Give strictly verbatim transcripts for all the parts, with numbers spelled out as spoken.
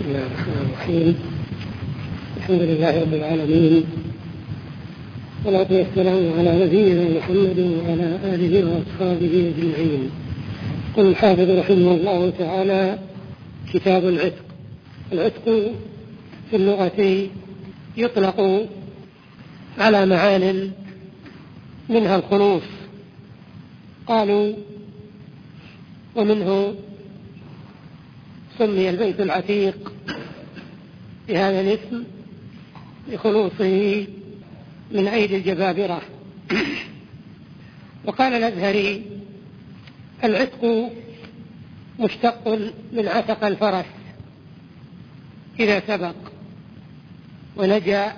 بسم الله الرحمن الرحيم. الحمد لله رب العالمين، والصلاة والسلام على نبينا محمد وعلى آله وأصحابه أجمعين. قال الحافظ رحمه الله تعالى: كتاب العتق. العتق في اللغة يطلق على معان منها الخلوص، قالوا ومنه سمي البيت العتيق بهذا الاسم لخلوصه من أيدي الجبابرة. وقال الأزهري: العتق مشتق من عتق الفرس إذا سبق ونجا،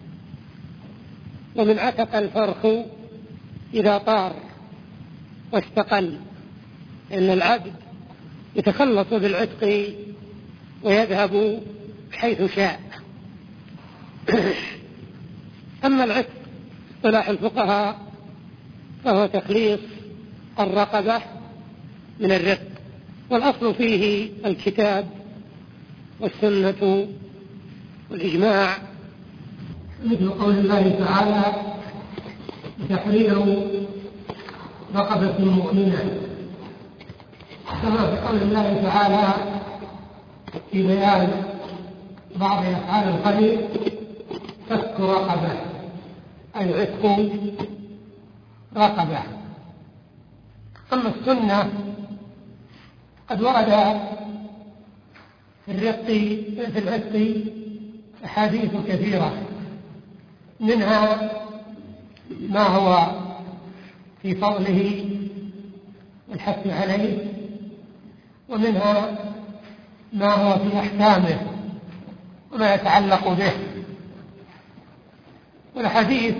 ومن عتق الفرخ إذا طار واستقل، لأن العبد يتخلص بالعتق ويذهب حيث شاء. أما العتق اصطلاح الفقهاء فهو تخليص الرقبة من الرق، والأصل فيه الكتاب والسنة والإجماع، مثل قول الله تعالى: تحرير رقبة مؤمنة، كما في قول الله تعالى في بيان بعض أفعال الخير: فك رقبة، أي عتق رقبة. أما السنة قد ورد في الرق في العتق أحاديث كثيرة، منها ما هو في فضله والحث عليه، ومنها ما هو في أحكامه وما يتعلق به. والحديث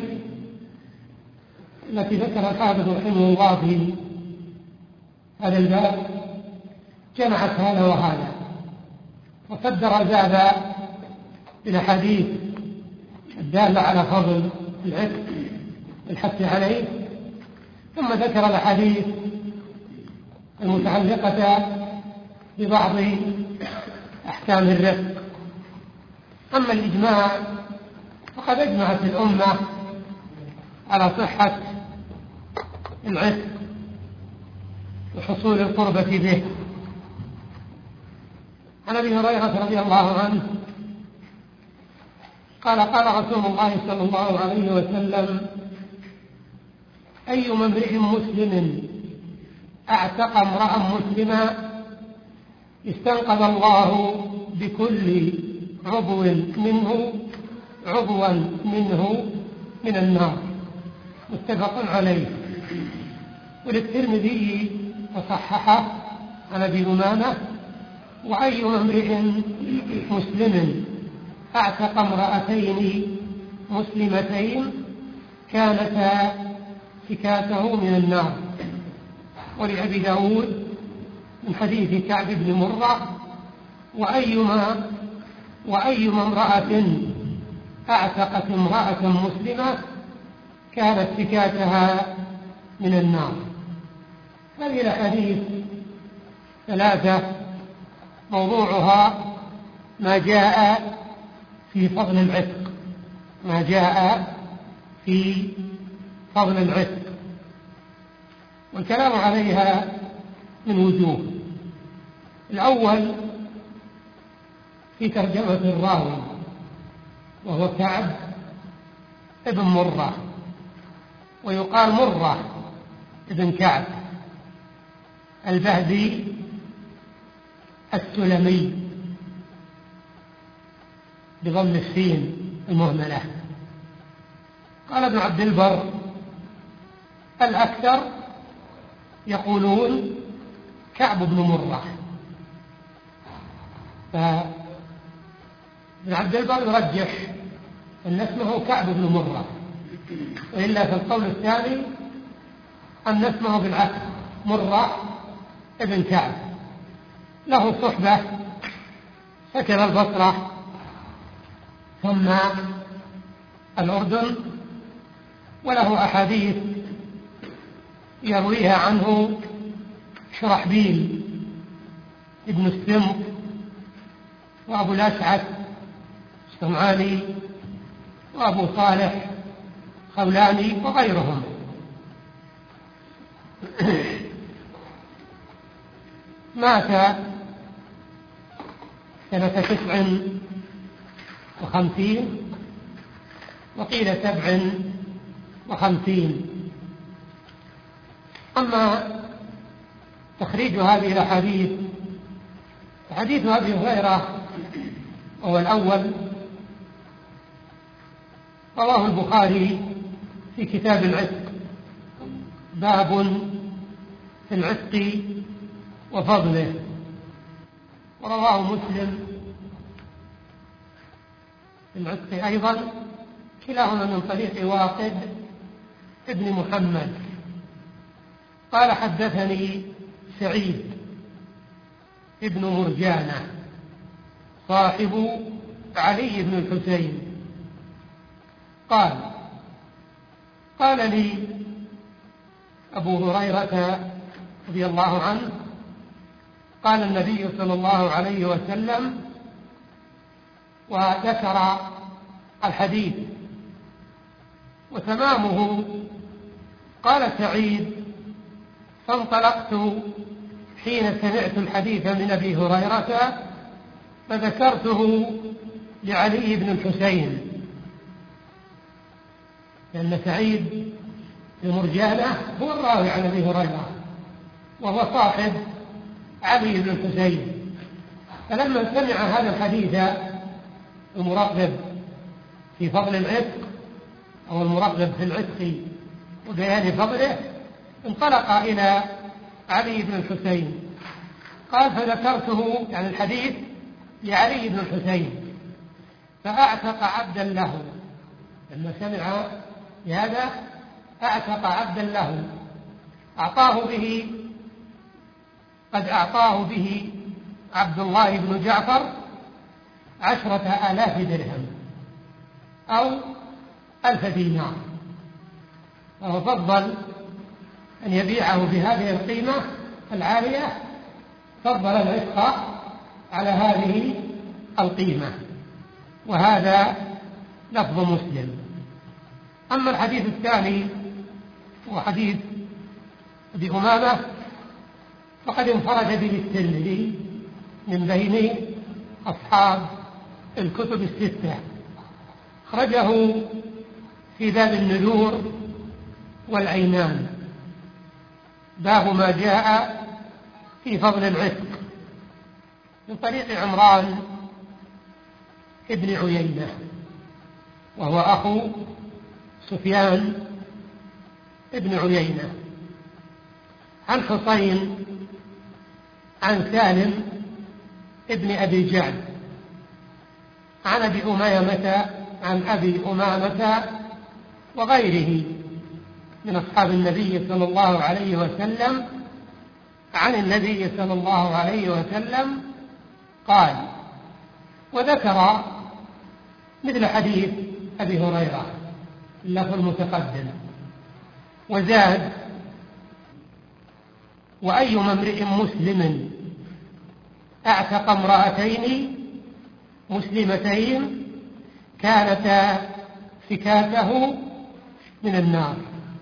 التي ذكر الحافظ رحمه الله في هذا الباب جمعت هذا وهذا، وصدر زاد بالأحاديث الدالة على فضل العتق والحث عليه، ثم ذكر الأحاديث المتعلقة ببعض أحكام الرق. أما الإجماع فقد أجمعت الأمة على صحة العتق وحصول القربة به. عن أبي هريرة رضي الله عنه قال: قال رسول الله صلى الله عليه وسلم: أي امرئ مسلم اعتق امرأ مسلما استنقذ الله بكل عضو منه عضوا منه من النار. متفق عليه. وللترمذي وصححه عن ابي امامه: واي امرئ مسلم اعتق امرأتين مسلمتين كانتا فكاته من النار. ولأبي داود من حديث كعب بن مرة: وأيما وأيما امرأة اعتقت امرأة مسلمة كانت فكاتها من النار. هذه الأحاديث ثلاثة موضوعها ما جاء في فضل العتق ما جاء في فضل العتق والكلام عليها من وجوه. الأول في ترجمة الراوي، وهو كعب ابن مرة، ويقال مرة ابن كعب البهذي السلمي بضم السين المهملة. قال ابن عبد البر: الأكثر يقولون كعب بن مرة، فابن عبد البر يرجح أن اسمه كعب بن مرة، وإلا في القول الثاني أن اسمه بالعكس مرة ابن كعب. له صحبة سكن البصرة ثم الأردن، وله أحاديث يرويها عنه شرحبيل ابن السمط وأبو الأشعث السمعاني وأبو صالح خولاني وغيرهم. مات سنة تسع وخمسين وقيل سبع وخمسين. أما تخريج هذه الأحاديث، حديث أبي هريرة هو الأول، رواه البخاري في كتاب العتق، باب في العتق وفضله، ورواه مسلم في العتق أيضا، كلاهما من طريق واقد ابن محمد قال حدثني سعيد ابن مرجانة صاحب علي بن الحسين قال قال لي أبو هريرة رضي الله عنه قال النبي صلى الله عليه وسلم، وذكر الحديث وتمامه. قال سعيد: فانطلقت حين سمعت الحديث من أبي هريرة فذكرته لعلي بن الحسين، لأن سعيد بن مرجانة هو الراوي عن أبي هريرة وهو صاحب علي بن الحسين. فلما سمع هذا الحديث المرغب في فضل العتق أو المرغب في العتق وبيان فضله انطلق إلى علي بن الحسين. قال: فذكرته يعني الحديث لعلي بن الحسين فأعتق عبدا له. لما سمع بهذا أعتق عبدا له أعطاه به قد أعطاه به عبد الله بن جعفر عشرة آلاف درهم أو ألف دينار، فهو فضل أن يبيعه بهذه القيمة العالية، فضل العتق على هذه القيمة، وهذا لفظ مسلم. أما الحديث الثاني هو حديث أبي أمامة فقد انفرد به الترمذي من بين أصحاب الكتب الستة، أخرجه في باب النذور والأيمان، باب ما جاء في فضل العتق، من طريق عمران ابن عيينة وهو أخو سفيان ابن عيينة، عن حسين عن سالم ابن أبي جعد عن أبي أمامة عن أبي أمامة وغيره من أصحاب النبي صلى الله عليه وسلم عن النبي صلى الله عليه وسلم قال، وذكر مثل حديث أبي هريرة اللفظ المتقدم، وزاد: وأيما امرئ مسلم أعتق امرأتين مسلمتين كانتا فكاته من النار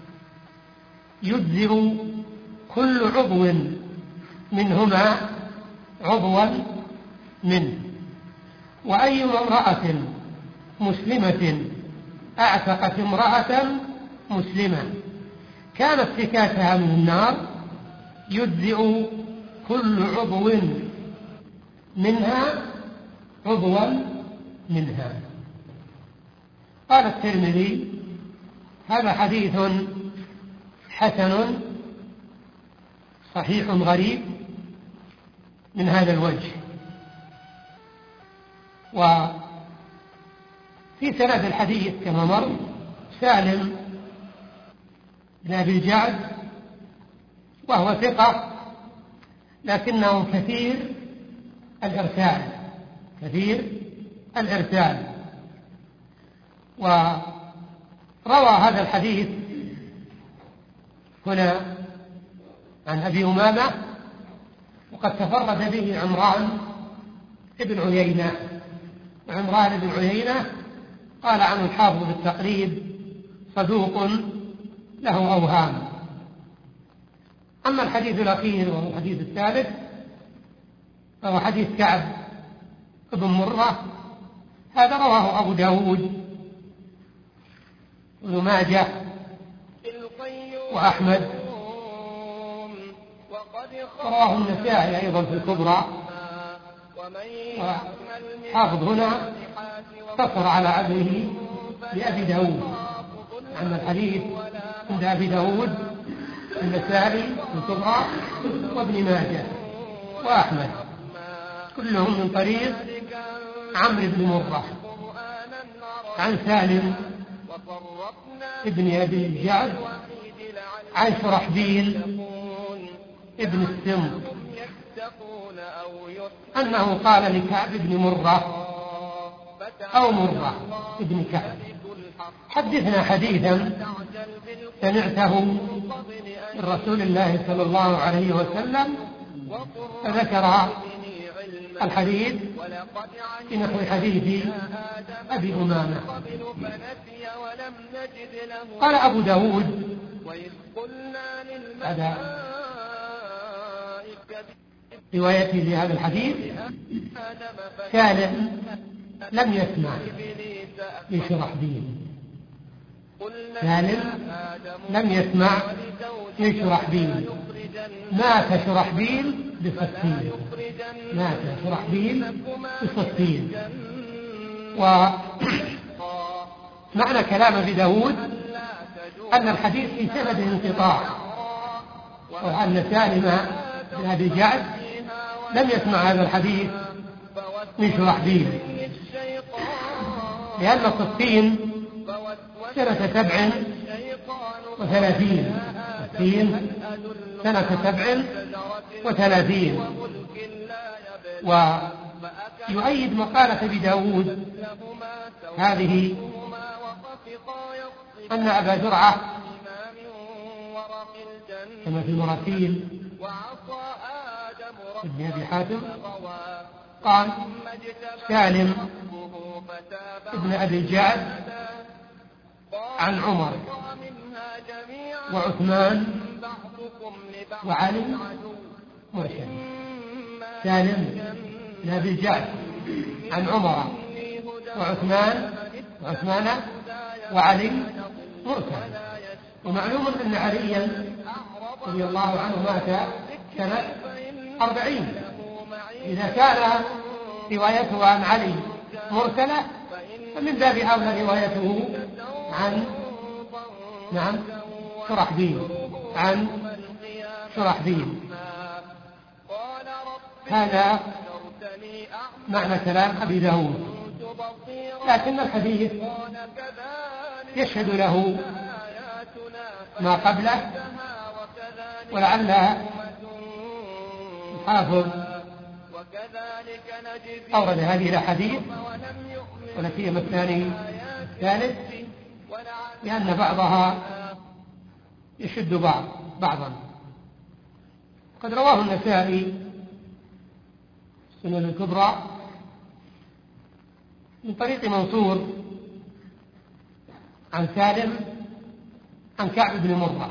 يجزر كل عضو منهما عضوا منه. وأيما امرأة مسلمة أعتقت امرأة مسلمة كانت فكاتها من النار يجزئ كل عضو منها عضوا منها. قال الترمذي: هذا حديث حسن صحيح غريب من هذا الوجه. وفي سند الحديث كما مر سالم بن أبي الجعد وهو ثقة، لكنه كثير الإرسال كثير الإرسال وروى هذا الحديث هنا عن أبي أمامة، وقد تفرد به عمران ابن عيينة. عمران بن عيينة قال عنه الحافظ بالتقريب صدوق له أوهام. أما الحديث الأخير وهو الحديث الثالث فهو حديث كعب بن مرة. هذا رواه أبو داود وابن ماجه وأحمد، ورواه النسائي أيضا في الكبرى. وحافظ هنا اقتصر على عزمه لأبي داود، أن الحديث عند أبي داود النسائي في الكبرى وابن ماجه وأحمد كلهم من طريق عمرو بن مرة عن سالم ابن أبي الجعد عن شرحبيل ابن السم أنه قال لكعب بن مرة أو مرة ابن كعب: حدثنا حديثا سمعته من رسول الله صلى الله عليه وسلم. فذكر الحديث بنحو حديث أبي أمامة. قال أبو داود هذا روايته لهذا الحديث: سالم لم يسمع من شرحبيل. سالم لم يسمع من شرحبيل. مات شرحبيل بصفين. مات شرحبيل بصفين. ومعنى كلام أبي داود أن الحديث في سند انقطاع، وأن سالم بن أبي الجعد لم يسمع هذا الحديث من شرحبيل، لأن صفين سنة سبع وثلاثين صفين سنة سبع وثلاثين. ويؤيد مقالة أبي داود هذه أن أبا زرعة كما في المراسيل ابن أبي حاتم قال: سالم ابن أبي الجعد عن عمر وعثمان وعلي مرسل. سالم بن أبي الجعد عن عمر وعثمان وعثمان وعلي مرسل. ومعلوم أن عليا رضي الله عنه مات سنة أربعين. إذا كان روايته عن علي مرسلة فمن باب أولى روايته عن نعم شرحبيل عن شرحبيل. هذا معنى كلام أبي داود. لكن الحديث يشهد له ما قبله، ولعل الحافظ أورد هذه الأحاديث ولا سيما الثاني الثالث لأن بعضها يشد بعض بعضا. قد رواه النسائي السنن الكبرى من طريق منصور عن سالم عن كعب بن مرة.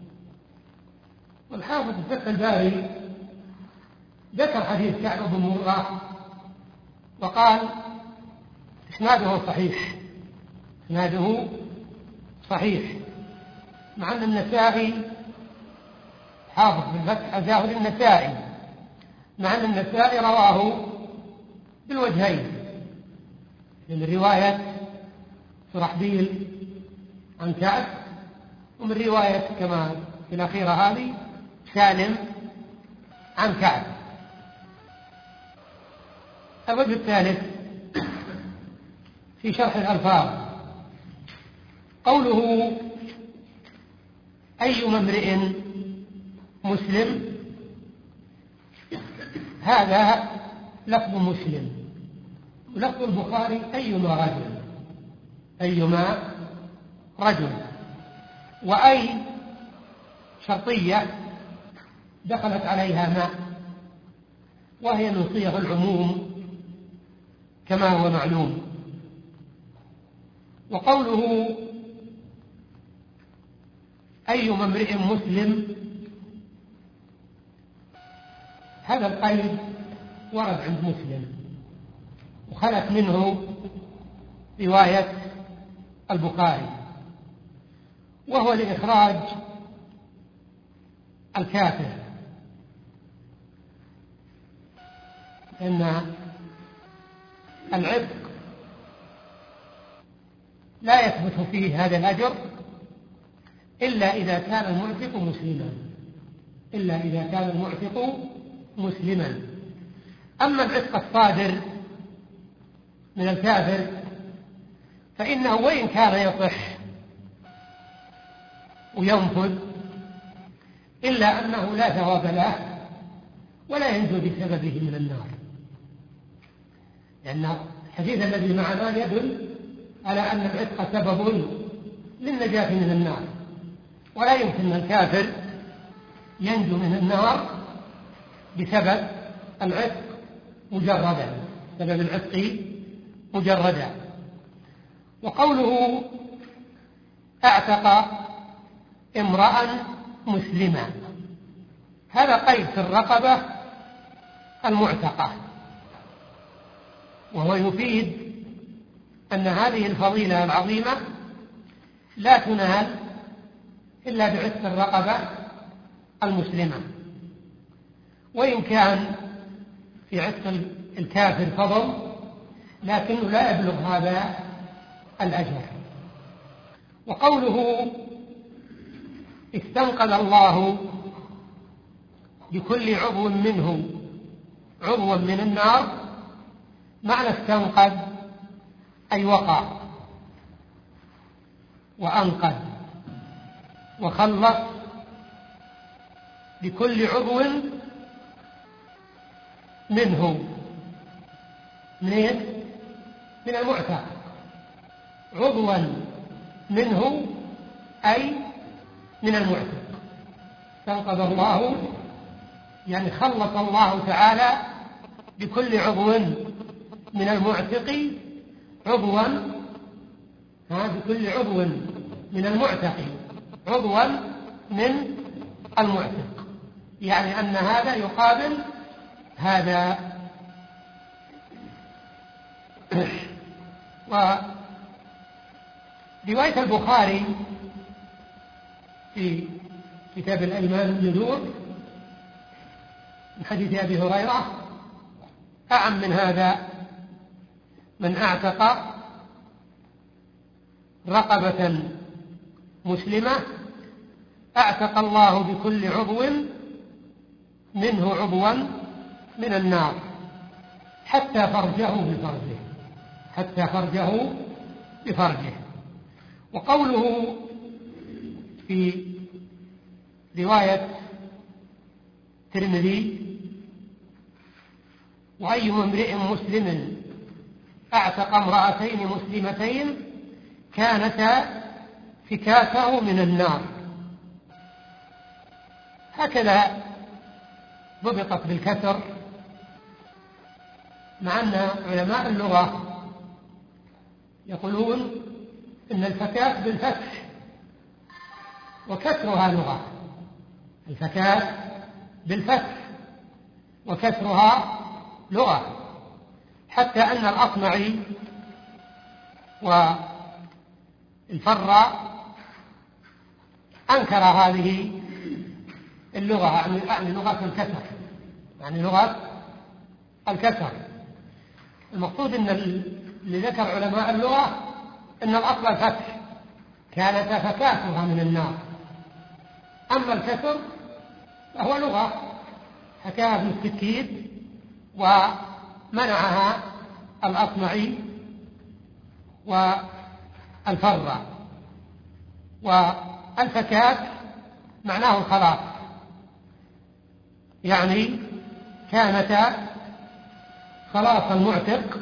والحافظ في فتح الباري ذكر حديث كعب بن مرة وقال: إسناده صحيح. إسناده صحيح، مع أن النسائي حافظ بالفتح أجاه للنسائي، مع أن النسائي رواه بالوجهين، من رواية شرحبيل عن كعب، ومن رواية كما في الأخيرة هذه سالم عن كعب. الوجه الثالث في شرح الألفاظ قوله: أي امرئ مسلم. هذا لفظ مسلم، ولفظ البخاري أيما رجل. أيما رجل. وأي شرطية دخلت عليها ما، وهي من صيغ العموم كما هو معلوم. وقوله أي امرئ مسلم، هذا القيد ورد عند مسلم وخلت منه رواية البخاري، وهو لإخراج الكافر، إن العتق لا يثبت فيه هذا الأجر إلا إذا كان المعتق مسلما، إلا إذا كان المعتق مسلما. أما العتق الصادر من الكافر فإنه وإن كان يصح وينفذ إلا أنه لا ثواب له ولا ينجو بسببه من النار، لأن الحديث الذي معنا يدل على أن العتق سبب للنجاة من النار، ولا يمكن الكافر ينجو من النار بسبب العتق مجردا، سبب العتق مجردا. وقوله اعتق امرأ مسلما، هذا قيد في الرقبة المعتقة، وهو يفيد أن هذه الفضيلة العظيمة لا تنال إلا بعتق الرقبة المسلمة، وإن كان في عتق الكافر فضل لكنه لا يبلغ هذا الأجر. وقوله استنقذ الله بكل عضو منه عضوا من النار، معنى استنقذ أي وقع وأنقذ وخلص بكل عضو منه من من المعتق، عضوا منه أي من المعتق. استنقذ الله يعني خلص الله تعالى بكل عضو من المعتق عضوا، بكل عضو من المعتق عضوا من المعتق، يعني أن هذا يقابل هذا. ورواية البخاري في كتاب الأيمان النذور من حديث أبي هريرة أعم من هذا: من اعتق رقبة مسلمة اعتق الله بكل عضو منه عضوا من النار حتى فرجه بفرجه، حتى فرجه بفرجه. وقوله في رواية الترمذي وأي امرئ مسلم اعتق امرأتين مسلمتين كانتا فكاكه من النار، هكذا ضبطت بالكسر، مع أن علماء اللغة يقولون إن الفكاك بالفتح وكسرها لغة، الفكاك بالفتح وكسرها لغة، حتى أن الأصمعي والفراء أنكر هذه اللغة، يعني لغة الكسر، يعني لغة الكسر. المقصود أن اللي ذكر علماء اللغة أن الأصل الفتح، كانت فكاكها من النار، أما الكسر فهو لغة حكاها ابن السكيت ومنعها الأصمعي والفراء. والفكاك معناه الخلاص، يعني كانتا خلاص المعتق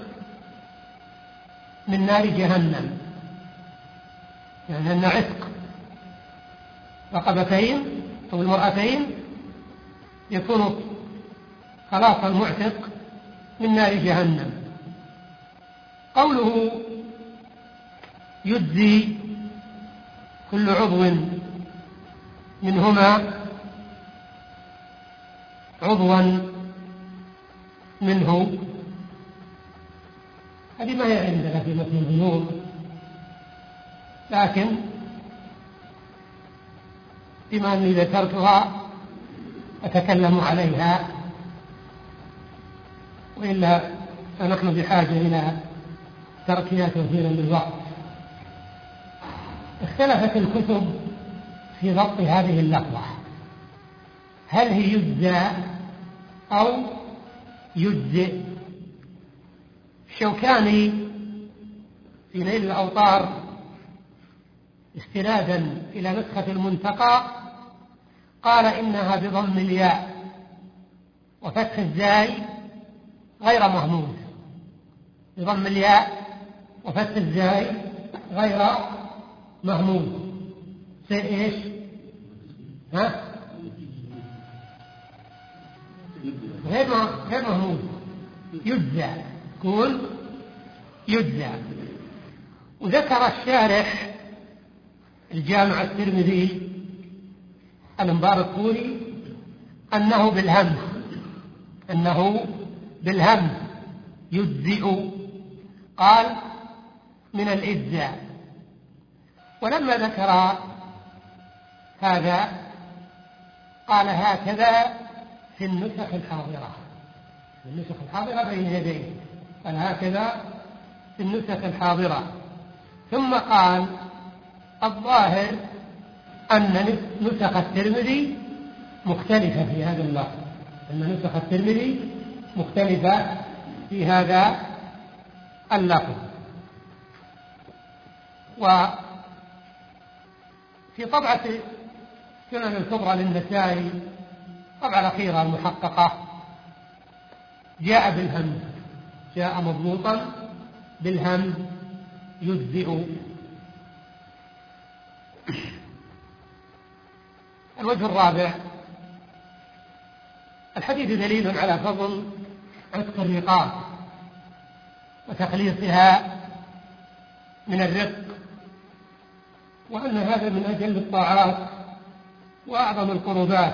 من نار جهنم، يعني أن عتق رقبتين أو المرأتين يكون خلاص المعتق من نار جهنم. قوله يجزي كل عضو منهما عضوا منه، هذه ما هي عندنا في مثل الذنوب، لكن بما أني ذكرتها أتكلم عليها، وإلا فنحن بحاجة إلى تركها كثيرا بالوقت. اختلفت الكتب في ضبط هذه اللفظة، هل هي يجزى أو يجزئ؟ الشوكاني في نيل الأوطار استنادا إلى نسخة المنتقى قال إنها بضم الياء وفتح الزاي غير مهموز، بضم الياء وفتح الزاي غير مهموز. سي إيش؟ ها؟ غير غير مهموز، يجزى، يقول يجزى. وذكر الشارح الجامع الترمذي المباركوري أنه بالهمز، أنه بالهمز يجزئ، قال من الإجزاء. ولما ذكر هذا قال هكذا في النسخ الحاضرة، في النسخ الحاضرة بين يديه، قال هكذا في النسخ الحاضرة. ثم قال الظاهر أن نسخ الترمذي مختلفة في هذا اللفظ، أن نسخ الترمذي مختلفة في هذا اللفظ. وفي طبعة سنن الكبرى للنسائي، الطبعة الأخيرة المحققة، جاء بالهمز، جاء مضبوطا بالهمز يجزئ. الوجه الرابع، الحديث دليل على فضل عتق الرقاب وتخليصها من الرق، وأن هذا من أجل الطاعات وأعظم القربات،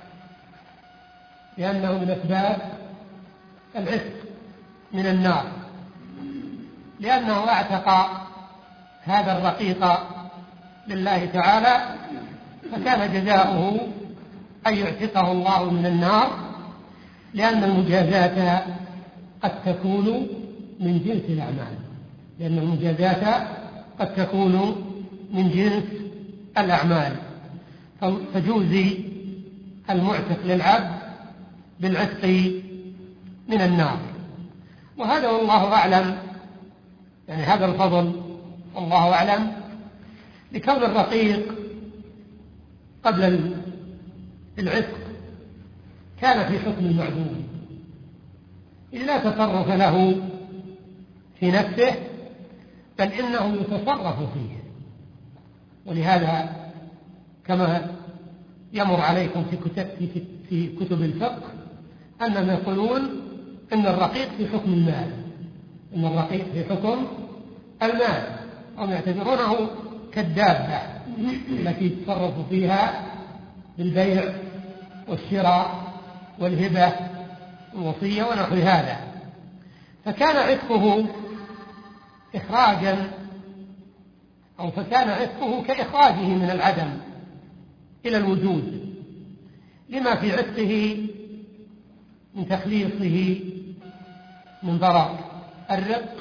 لأنه من أسباب العتق من النار، لأنه اعتق هذا الرقيق لله تعالى، فكان جزاؤه أن يعتقه الله من النار، لأن المجازات قد تكون من جنس الأعمال، لأن المجازات قد تكون من جنس الأعمال، فجوزي المعتق للعبد بالعتق من النار. وهذا والله أعلم، يعني هذا الفضل والله أعلم، لكون الرقيق قبل العتق كان في حكم المعدوم، إذ لا تصرف له في نفسه، بل إنه يتصرف فيه. ولهذا كما يمر عليكم في كتب, في كتب الفقه أنهم يقولون إن الرقيق في حكم المال، إن الرقيق في حكم المال، هم يعتبرونه كالدابة التي يتصرف فيها بالبيع والشراء والهبة والوصية ونحو هذا. فكان عتقه إخراجا، أو فكان عتقه كإخراجه من العدم إلى الوجود، لما في عتقه من تخليصه من ضرر الرق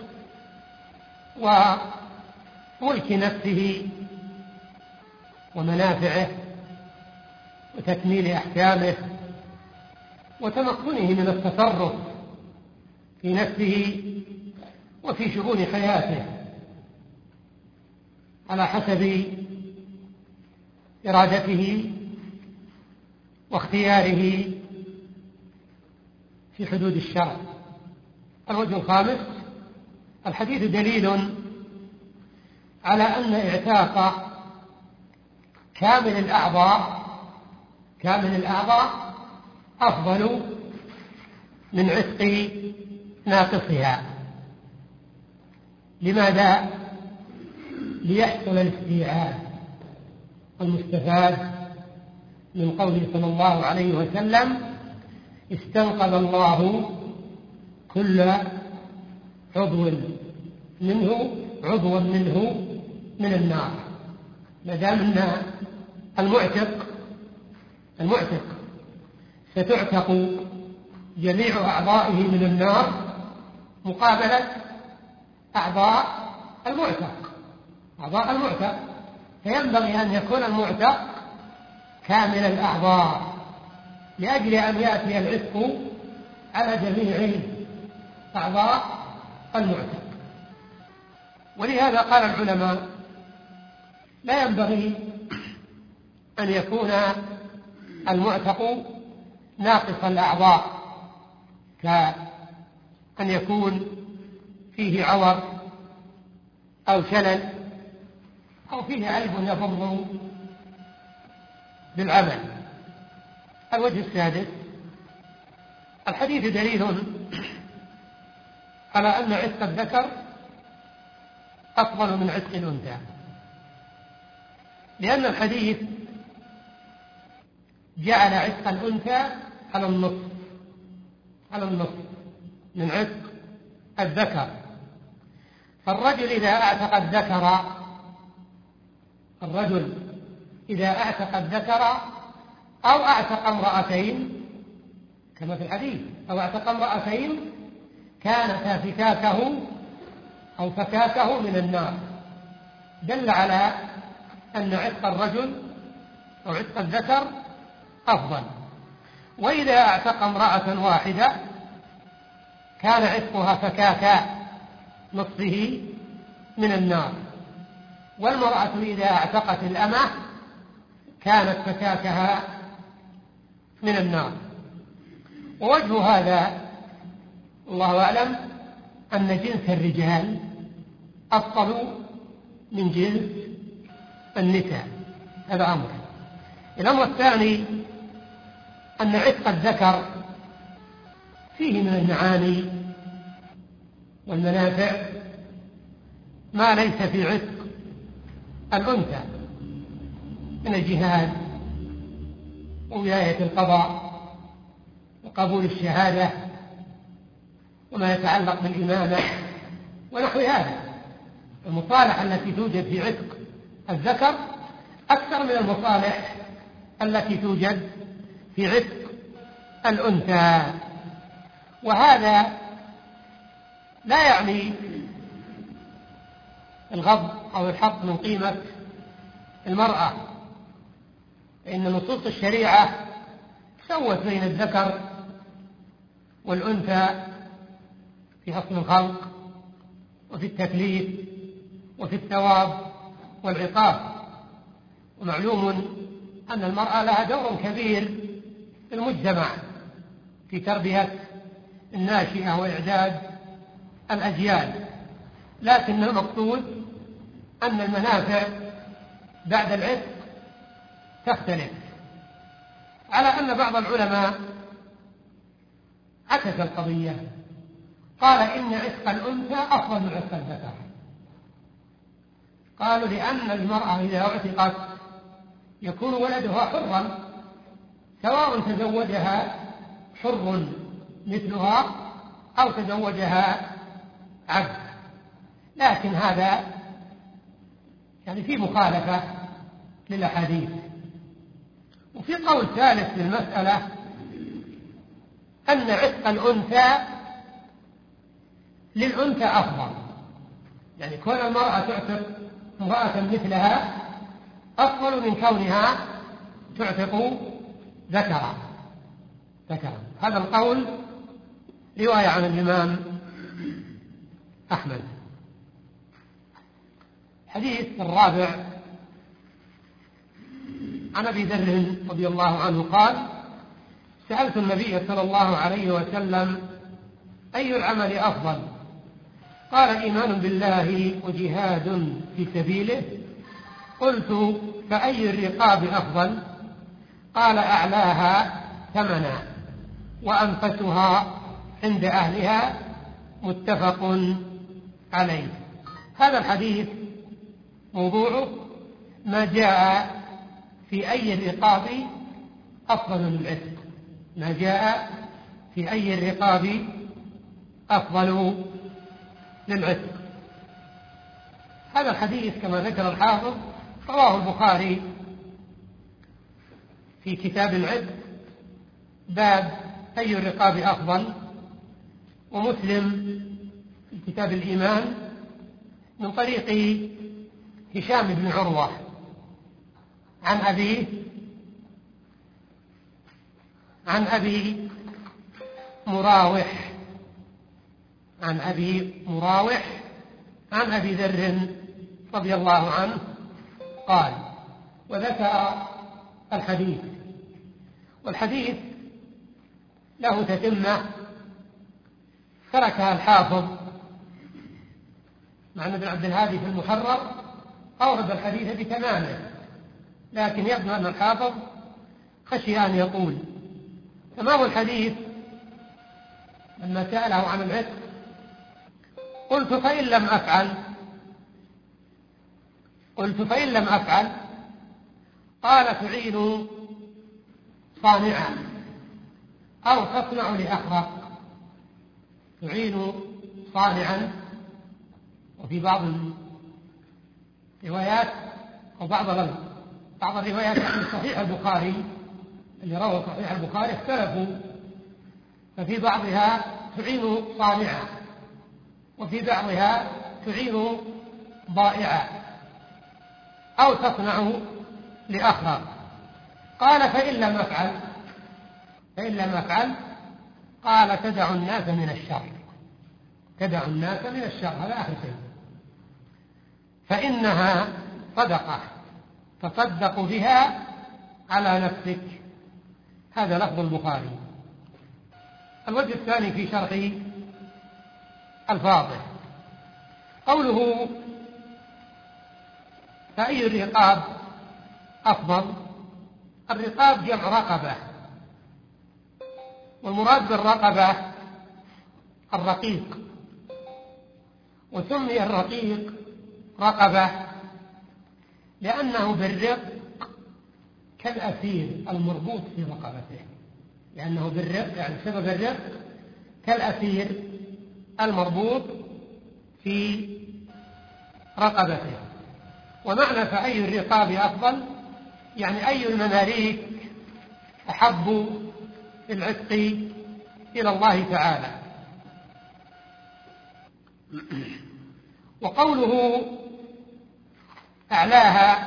وملك نفسه ومنافعه وتكميل أحكامه وتمكنه من التصرف في نفسه وفي شؤون حياته على حسب إرادته واختياره في حدود الشرع. الوجه الخامس، الحديث دليل على أن إعتاق كامل الأعضاء كامل الأعضاء أفضل من عتق ناقصها، لماذا؟ ليحصل الاستيعاب المستفاد من قوله صلى الله عليه وسلم: استنقذ الله كل عضو منه عضوا منه من النار. ما دام ان المعتق المعتق ستعتق جميع أعضائه من النار مقابلة أعضاء المعتق أعضاء المعتق فينبغي أن يكون المعتق كامل الأعضاء لأجل أن يأتي العتق على جميع أعضاء المعتق. ولهذا قال العلماء: لا ينبغي أن يكون المعتق ناقص الأعضاء، كأن يكون فيه عور أو شلل أو فيه عيب يضر بالعمل. الوجه السادس: الحديث دليل على أن عتق الذكر أفضل من عتق الأنثى، لأن الحديث جعل عتق الأنثى على النصف على النصف من عتق الذكر. فالرجل إذا أعتق الذكر الرجل إذا أعتق الذكر أو أعتق امرأتين كما في الحديث أو أعتق امرأتين كانتا فكاكه أو فكاكه من النار، دل على أن عتق الرجل أو عتق الذكر أفضل. وإذا أعتق امرأة واحدة كان عتقها فكاك نصفه من النار، والمرأة إذا اعتقت الأمة كانت فكاكها من النار. ووجه هذا الله أعلم أن جنس الرجال أفضل من جنس النساء. هذا أمر. الأمر الثاني أن عتق الذكر فيه من المعاني والمنافع ما ليس في عتق الأنثى من الجهاد وولاية القضاء وقبول الشهادة وما يتعلق بالإمامة ونحو هذا. المصالح التي توجد في عتق الذكر أكثر من المصالح التي توجد في عتق الأنثى. وهذا لا يعني الغض أو الحط من قيمة المرأة، فإن نصوص الشريعة سوت بين الذكر والأنثى في حسن الخلق وفي التكليف وفي الثواب والعقاب. ومعلوم أن المرأة لها دور كبير في المجتمع في تربية الناشئة وإعداد الأجيال، لكن المقصود أن المنافع بعد العتق تختلف، على أن بعض العلماء عكس القضية، قال إن عتق الأنثى أفضل من عتق الذكر. قالوا لأن المرأة إذا اعتقت يكون ولدها حرا، سواء تزوجها حر مثلها أو تزوجها عبد، لكن هذا يعني في مخالفة للأحاديث. وفي قول ثالث للمسألة أن عتق الأنثى للأنثى أفضل، يعني كون المرأة تعتق امرأة مثلها أفضل من كونها تعتق ذكرا ذكرا هذا القول رواية عن الإمام أحمد. الحديث الرابع عن أبي ذر رضي الله عنه قال: سألت النبي صلى الله عليه وسلم أي العمل أفضل؟ قال: إيمان بالله وجهاد في سبيله. قلت: فأي الرقاب أفضل؟ قال: أعلاها ثمنا وأنفسها عند أهلها. متفق عليه. هذا الحديث موضوعه ما جاء في أي الرقاب أفضل للعتق، ما جاء في أي الرقاب أفضل للعتق. هذا الحديث كما ذكر الحافظ رواه البخاري في كتاب العتق باب أي الرقاب أفضل، ومسلم في كتاب الإيمان من طريق هشام بن عروة عن أبيه عن أبي مراوح عن أبي مراوح عن أبي ذر رضي الله عنه قال، وذكر الحديث. والحديث له تتمة تركها الحافظ مع ابن عبد الهادي في المحرر أورد الحديث بتمامه، لكن يبدو أن الحافظ خشي أن يقول تمام الحديث لما سأله عن العتق: قلت فإن لم أفعل قلت فإن لم أفعل قال: تعين صانعا أو تصنع لأخرق. تعين صانعا، وفي بعض الروايات أو بعض بعض الروايات في صحيح البخاري اللي روى صحيح البخاري اختلفوا، ففي بعضها تعين صانعا وفي بعضها تعين ضائعا أو تصنع لأخرق. قال: فإن لم أفعل فإن لم أفعل قال: تدع الناس من الشر تدع الناس من الشر هذا آخر شيء، فإنها صدقة تصدق بها على نفسك. هذا لفظ البخاري. الوجه الثاني في شرح الفاظه قوله: فأي الرقاب أفضل؟ الرقاب جمع رقبة، والمراد بالرقبة الرقيق، وسمي الرقيق رقبة لأنه بالرق كالأسير المربوط في رقبته، لأنه بالرق يعني سبب الرق كالأسير المربوط في رقبته. ومعنى فأي الرقاب أفضل يعني أي المماليك أحب في العتق إلى الله تعالى. وقوله أعلاها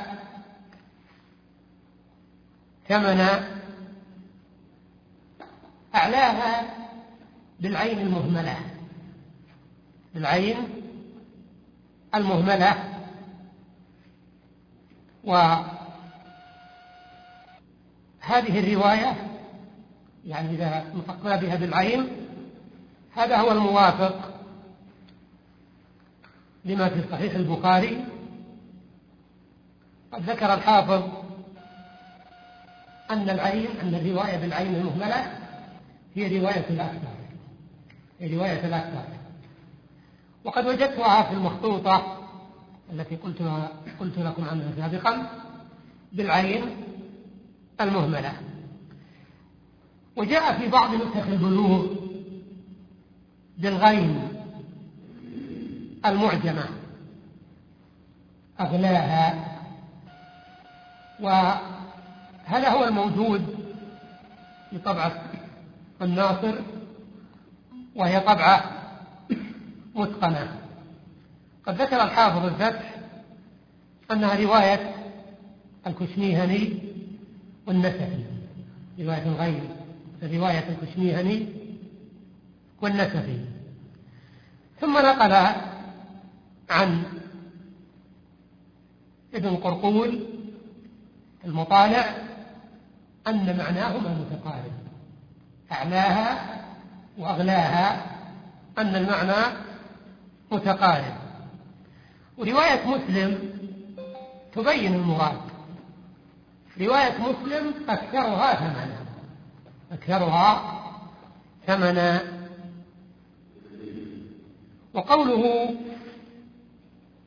ثمنا، أعلاها بالعين المهملة بالعين المهملة وهذه الرواية يعني إذا نطقنا بها بالعين هذا هو الموافق لما في صحيح البخاري. قد ذكر الحافظ أن العين أن الرواية بالعين المهملة هي رواية الأكثر هي رواية الأكثر وقد وجدتها في المخطوطة التي قلتها قلت لكم عنها سابقا بالعين المهملة. وجاء في بعض نسخ البلوغ بالغين المعجمة أغلاها، وهذا هو الموجود في طبعة الناصر وهي طبعة متقنة. قد ذكر الحافظ الفتح أنها رواية الكشميهني والنسفي، رواية الغين رواية الكشميهني والنسفي. ثم نقل عن ابن قرقول المطالع أن معناهما متقارب، أعلاها وأغلاها أن المعنى متقارب. ورواية مسلم تبين المراد، رواية مسلم أكثرها ثمنا أكثرها ثمنا. وقوله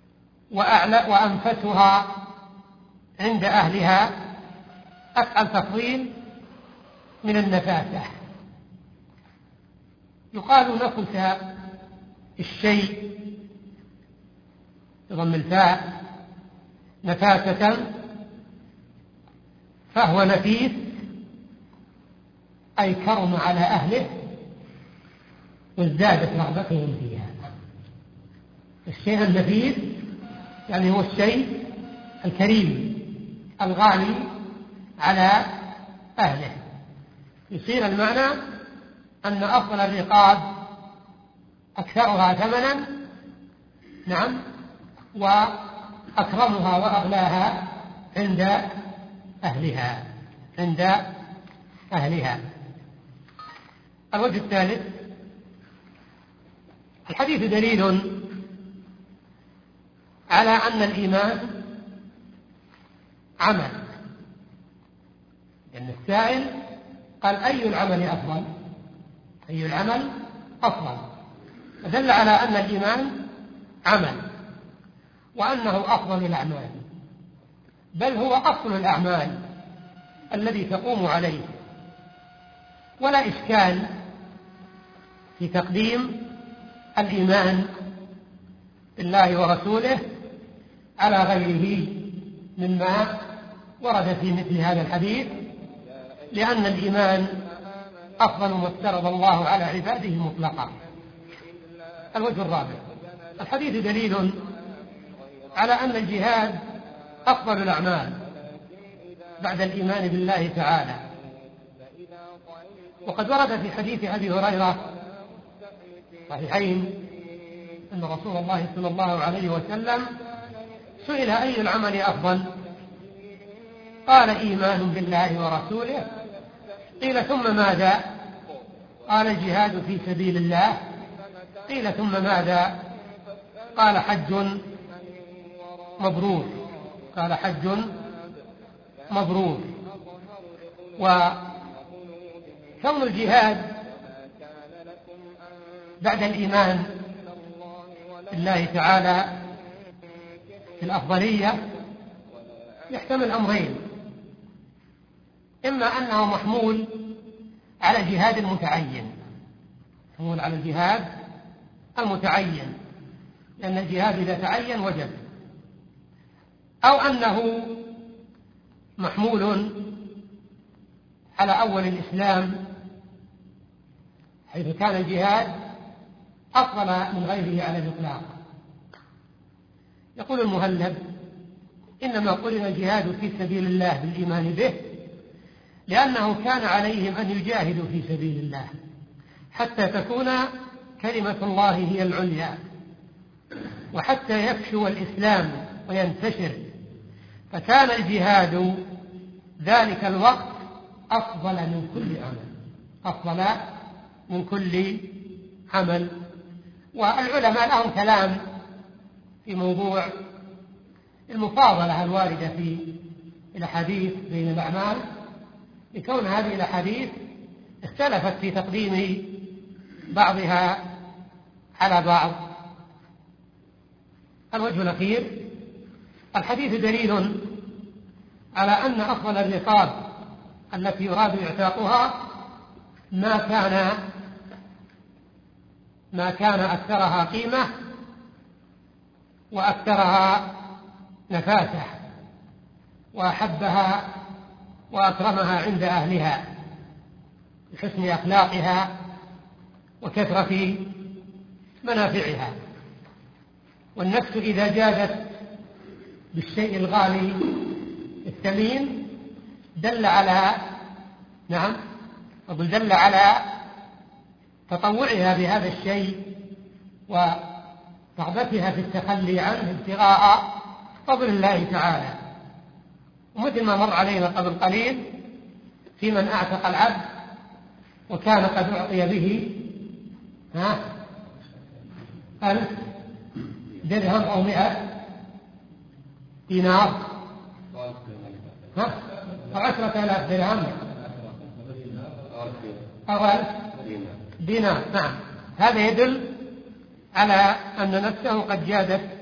وأعلى وأنفسها عند أهلها أفعل تفضيل من النفاسة. يقال نفس الشيء بضم الفاء نفاسة فهو نفيس أي كرم على أهله وازدادت رغبتهم فيها. الشيء النفيس يعني هو الشيء الكريم الغالي على أهله. يصير المعنى أن أفضل الرقاب أكثرها ثمنا، نعم، وأكرمها وأغلاها عند أهلها عند أهلها. الوجه الثالث: الحديث دليل على أن الإيمان عمل، لأن السائل قال أي العمل أفضل؟ أي العمل أفضل؟ فدل على أن الإيمان عمل وأنه أفضل الأعمال، بل هو أصل الأعمال الذي تقوم عليه. ولا إشكال في تقديم الإيمان بالله ورسوله على غيره مما ورد في مثل هذا الحديث، لأن الإيمان أفضل ما افترض الله على عباده مطلقا. الوجه الرابع: الحديث دليل على أن الجهاد أفضل الأعمال بعد الإيمان بالله تعالى. وقد ورد في حديث أبي هريرة صحيحين أن رسول الله صلى الله عليه وسلم سئل أي العمل أفضل؟ قال إيمان بالله ورسوله. قيل ثم ماذا؟ قال الجهاد في سبيل الله. قيل ثم ماذا؟ قال حج مبرور. قال حج مبرور. وكون الجهاد بعد الإيمان بالله تعالى في الأفضلية يحتمل أمرين: إما أنه محمول على الجهاد المتعين، محمول على الجهاد المتعين لأن الجهاد إذا تعين وجب، أو أنه محمول على أول الإسلام حيث كان الجهاد أفضل من غيره على الإطلاق. يقول المهلب: إنما قرن الجهاد في سبيل الله بالإيمان به لأنه كان عليهم أن يجاهدوا في سبيل الله حتى تكون كلمة الله هي العليا وحتى يفشو الإسلام وينتشر، فكان الجهاد ذلك الوقت أفضل من كل عمل أفضل من كل عمل. والعلماء لهم كلام في موضوع المفاضلة الواردة في الأحاديث بين الأعمال، لكون هذه الأحاديث اختلفت في تقديم بعضها على بعض. الوجه الأخير: الحديث دليل على أن أفضل الرقاب التي يراد إعتاقها ما كان ما كان أكثرها قيمة وأكثرها نفاسة وأحبها وأكرمها عند أهلها بحسن أخلاقها وكثرة منافعها. والنفس إذا جادت بالشيء الغالي الثمين دل على نعم أقول دل على تطوعها بهذا الشيء ورغبتها في التخلي عنه ابتغاء فضل الله تعالى. ومثل ما مر علينا قبل قليل في من أعتق العبد وكان قد أعطي به ها ألف درهم أو مئة دينار ها أو عشرة آلاف درهم أو ألف دينار. نعم، هذا يدل على أن نفسه قد جادت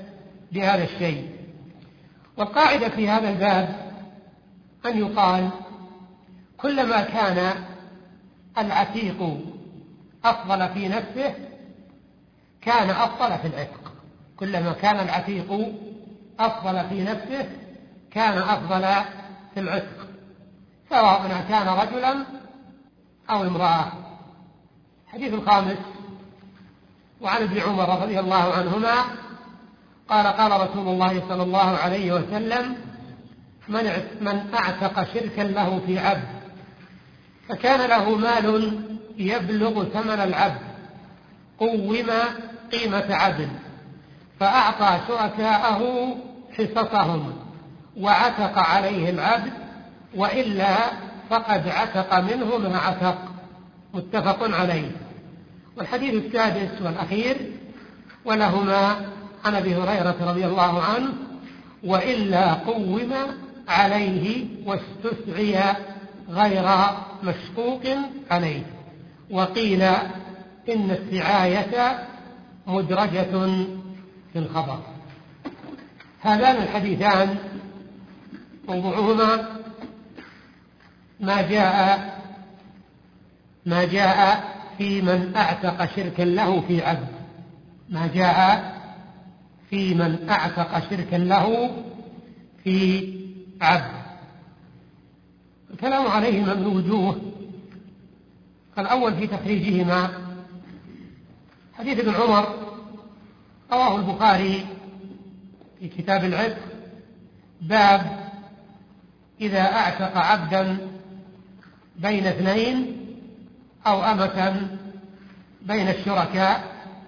بهذا الشيء. والقاعدة في هذا الباب أن يقال كلما كان العتيق أفضل في نفسه كان أفضل في العتق، كلما كان العتيق أفضل في نفسه كان أفضل في العتق، سواء كان رجلا أو امرأة. الحديث الخامس وعن ابن عمر رضي الله عنهما قال قال رسول الله صلى الله عليه وسلم من أعتق شركا له في عبد فكان له مال يبلغ ثمن العبد قوم قيمة عبد فأعطى شركاءه حصصهم وعتق عليه العبد وإلا فقد عتق منه ما عتق، متفق عليه. والحديث السادس والأخير ولهما عن أبي هريرة رضي الله عنه وإلا قوم عليه واستسعي غير مشقوق عليه. وقيل إن السعاية مدرجة في الخبر. هذان الحديثان موضوعهما ما جاء ما جاء في من أعتق شركا له في عبد، ما جاء في من أعتق شركا له في عبد. الكلام عليهما من وجوه. الأول في تخريجهما حديث ابن عمر رواه البخاري في كتاب العتق باب إذا أعتق عبدا بين اثنين أو أمة بين الشركاء،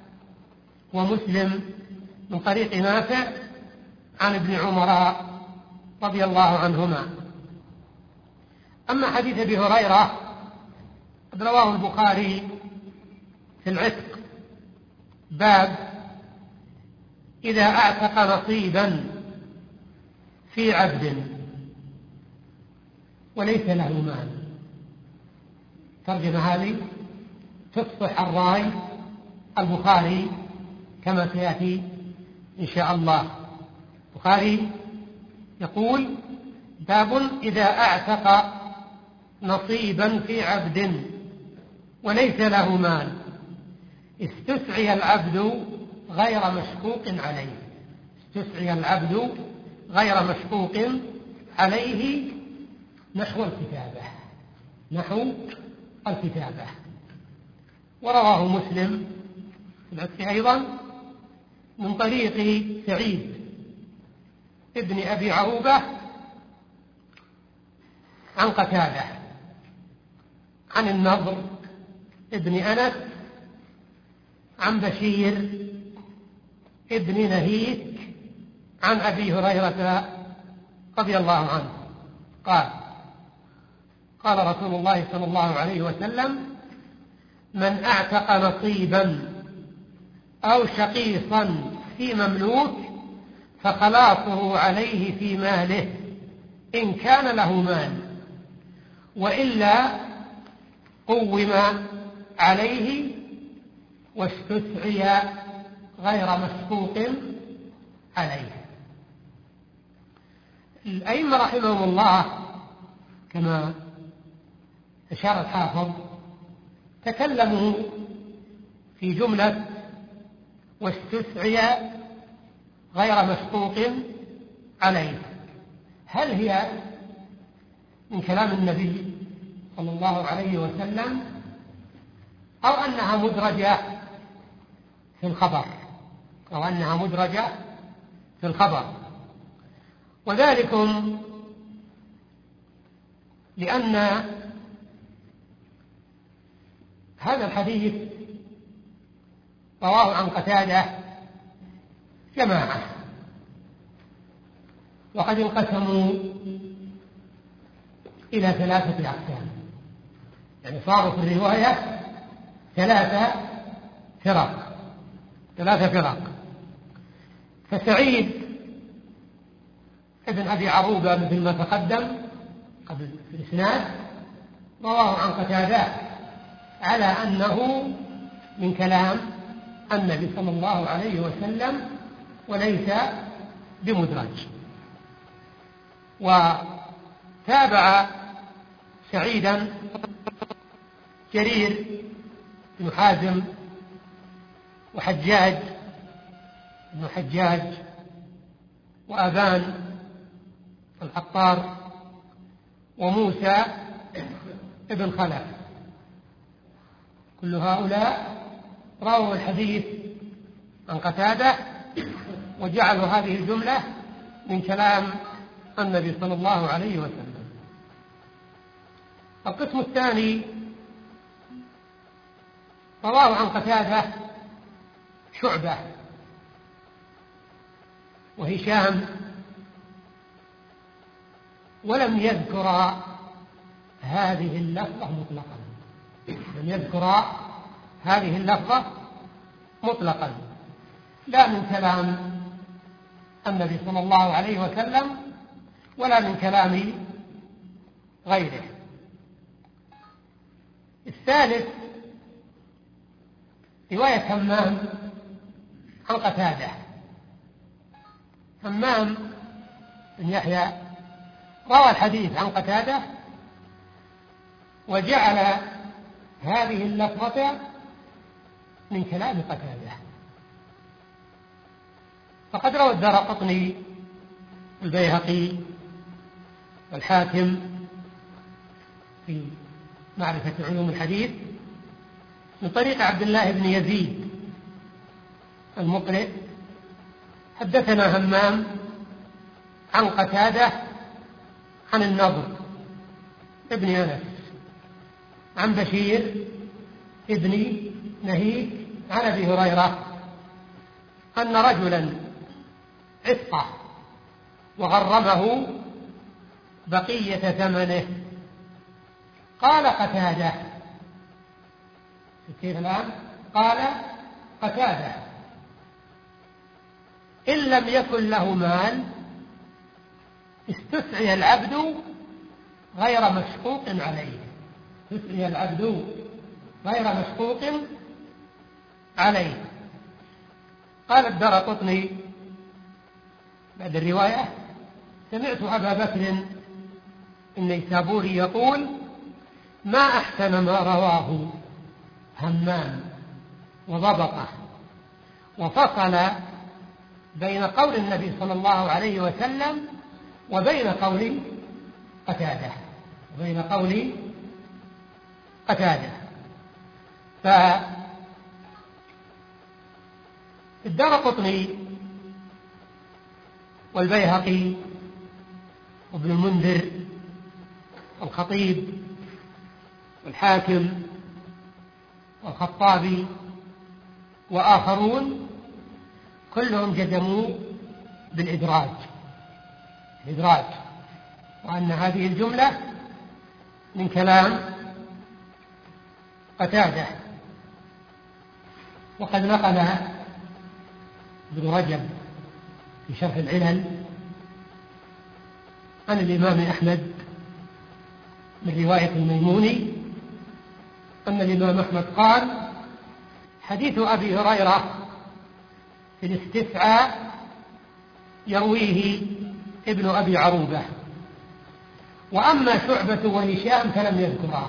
ومسلم من طريق نافع عن ابن عمر رضي الله عنهما. أما حديث أبي هريرة قد رواه البخاري في العتق باب إذا أعتق نصيبا في عبد وليس له مال. ترجمة هذه تفصح الراي البخاري كما سيأتي إن شاء الله. البخاري يقول باب إذا أعتق نصيبا في عبد وليس له مال استسعي العبد غير مشقوق عليه، استسعي العبد غير مشقوق عليه نحو الكتابة، نحو الكتابة. ورواه مسلم في العتق أيضا من طريق سعيد ابن أبي عروبة عن قتادة عن النضر ابن أنس عن بشير ابن نهيك عن أبي هريرة رضي الله عنه قال قال رسول الله صلى الله عليه وسلم من أعتق نصيبا أو شقيصا في مملوك فخلاصه عليه في ماله إن كان له مال، وإلا قوم عليه واستسعي غير مشقوق عليه. الأئمة رحمهم الله كما أشار الحافظ تكلموا في جملة واستسعي غير مشقوق عليه، هل هي من كلام النبي صلى الله عليه وسلم أو أنها مدرجة في الخبر أو أنها مدرجة في الخبر؟ وذلكم لأن هذا الحديث رواه عن قتادة جماعة وقد انقسموا إلى ثلاثة أقسام، يعني صاروا في الرواية ثلاثة فرق ثلاثة فرق فسعيد ابن أبي عروبة مثل ما تقدم قبل في الإسناد رواه عن قتادة على أنه من كلام النبي صلى الله عليه وسلم وليس بمدرج. وتابع سعيدا جرير بن حازم وحجاج بن حجاج وأبان العطار وموسى ابن خلف، كل هؤلاء رووا الحديث عن قتادة وجعلوا هذه الجملة من كلام النبي صلى الله عليه وسلم. القسم الثاني رواه عن قتادة شعبة وهشام، ولم يذكر هذه اللفظة مطلقا، لم يذكر هذه اللفظة مطلقا، لا من كلام النبي صلى الله عليه وسلم ولا من كلام غيره. الثالث رواية همام عن قتادة. همام بن يحيى روى الحديث عن قتادة وجعل هذه اللفظة من كلام قتادة. فقد روى الدارقطني البيهقي والحاكم في معرفة علوم الحديث من طريق عبد الله بن يزيد المقرئ حدثنا همام عن قتادة عن النضر ابن أنس عن بشير ابن نهيك عن أبي هريرة أن رجلا عتقه وغرمه بقية ثمنه. قال قتادة، كيف الآن؟ قال قتادة: إن لم يكن له مال استسعي العبد غير مشقوق عليه. استسعي العبد غير مشقوق عليه. قال الدارقطني بعد الرواية: سمعت أبا بكر النيسابوري يقول: ما أحسن ما رواه همام وضبطه، وفصل بين قول النبي صلى الله عليه وسلم وبين قول قتادة وبين قول قتادة. فالدارقطني والبيهقي وابن المنذر والخطيب والحاكم والخطابي وآخرون كلهم جزموا بالإدراج الإدراج وأن هذه الجملة من كلام قتادة. وقد نقل ابن رجب في شرح العلل عن الإمام أحمد من رواية الميموني أن الإمام أحمد قال: حديث أبي هريرة في الاستسعاء يرويه ابن أبي عروبة، وأما شعبة وهشام فلم يذكراه.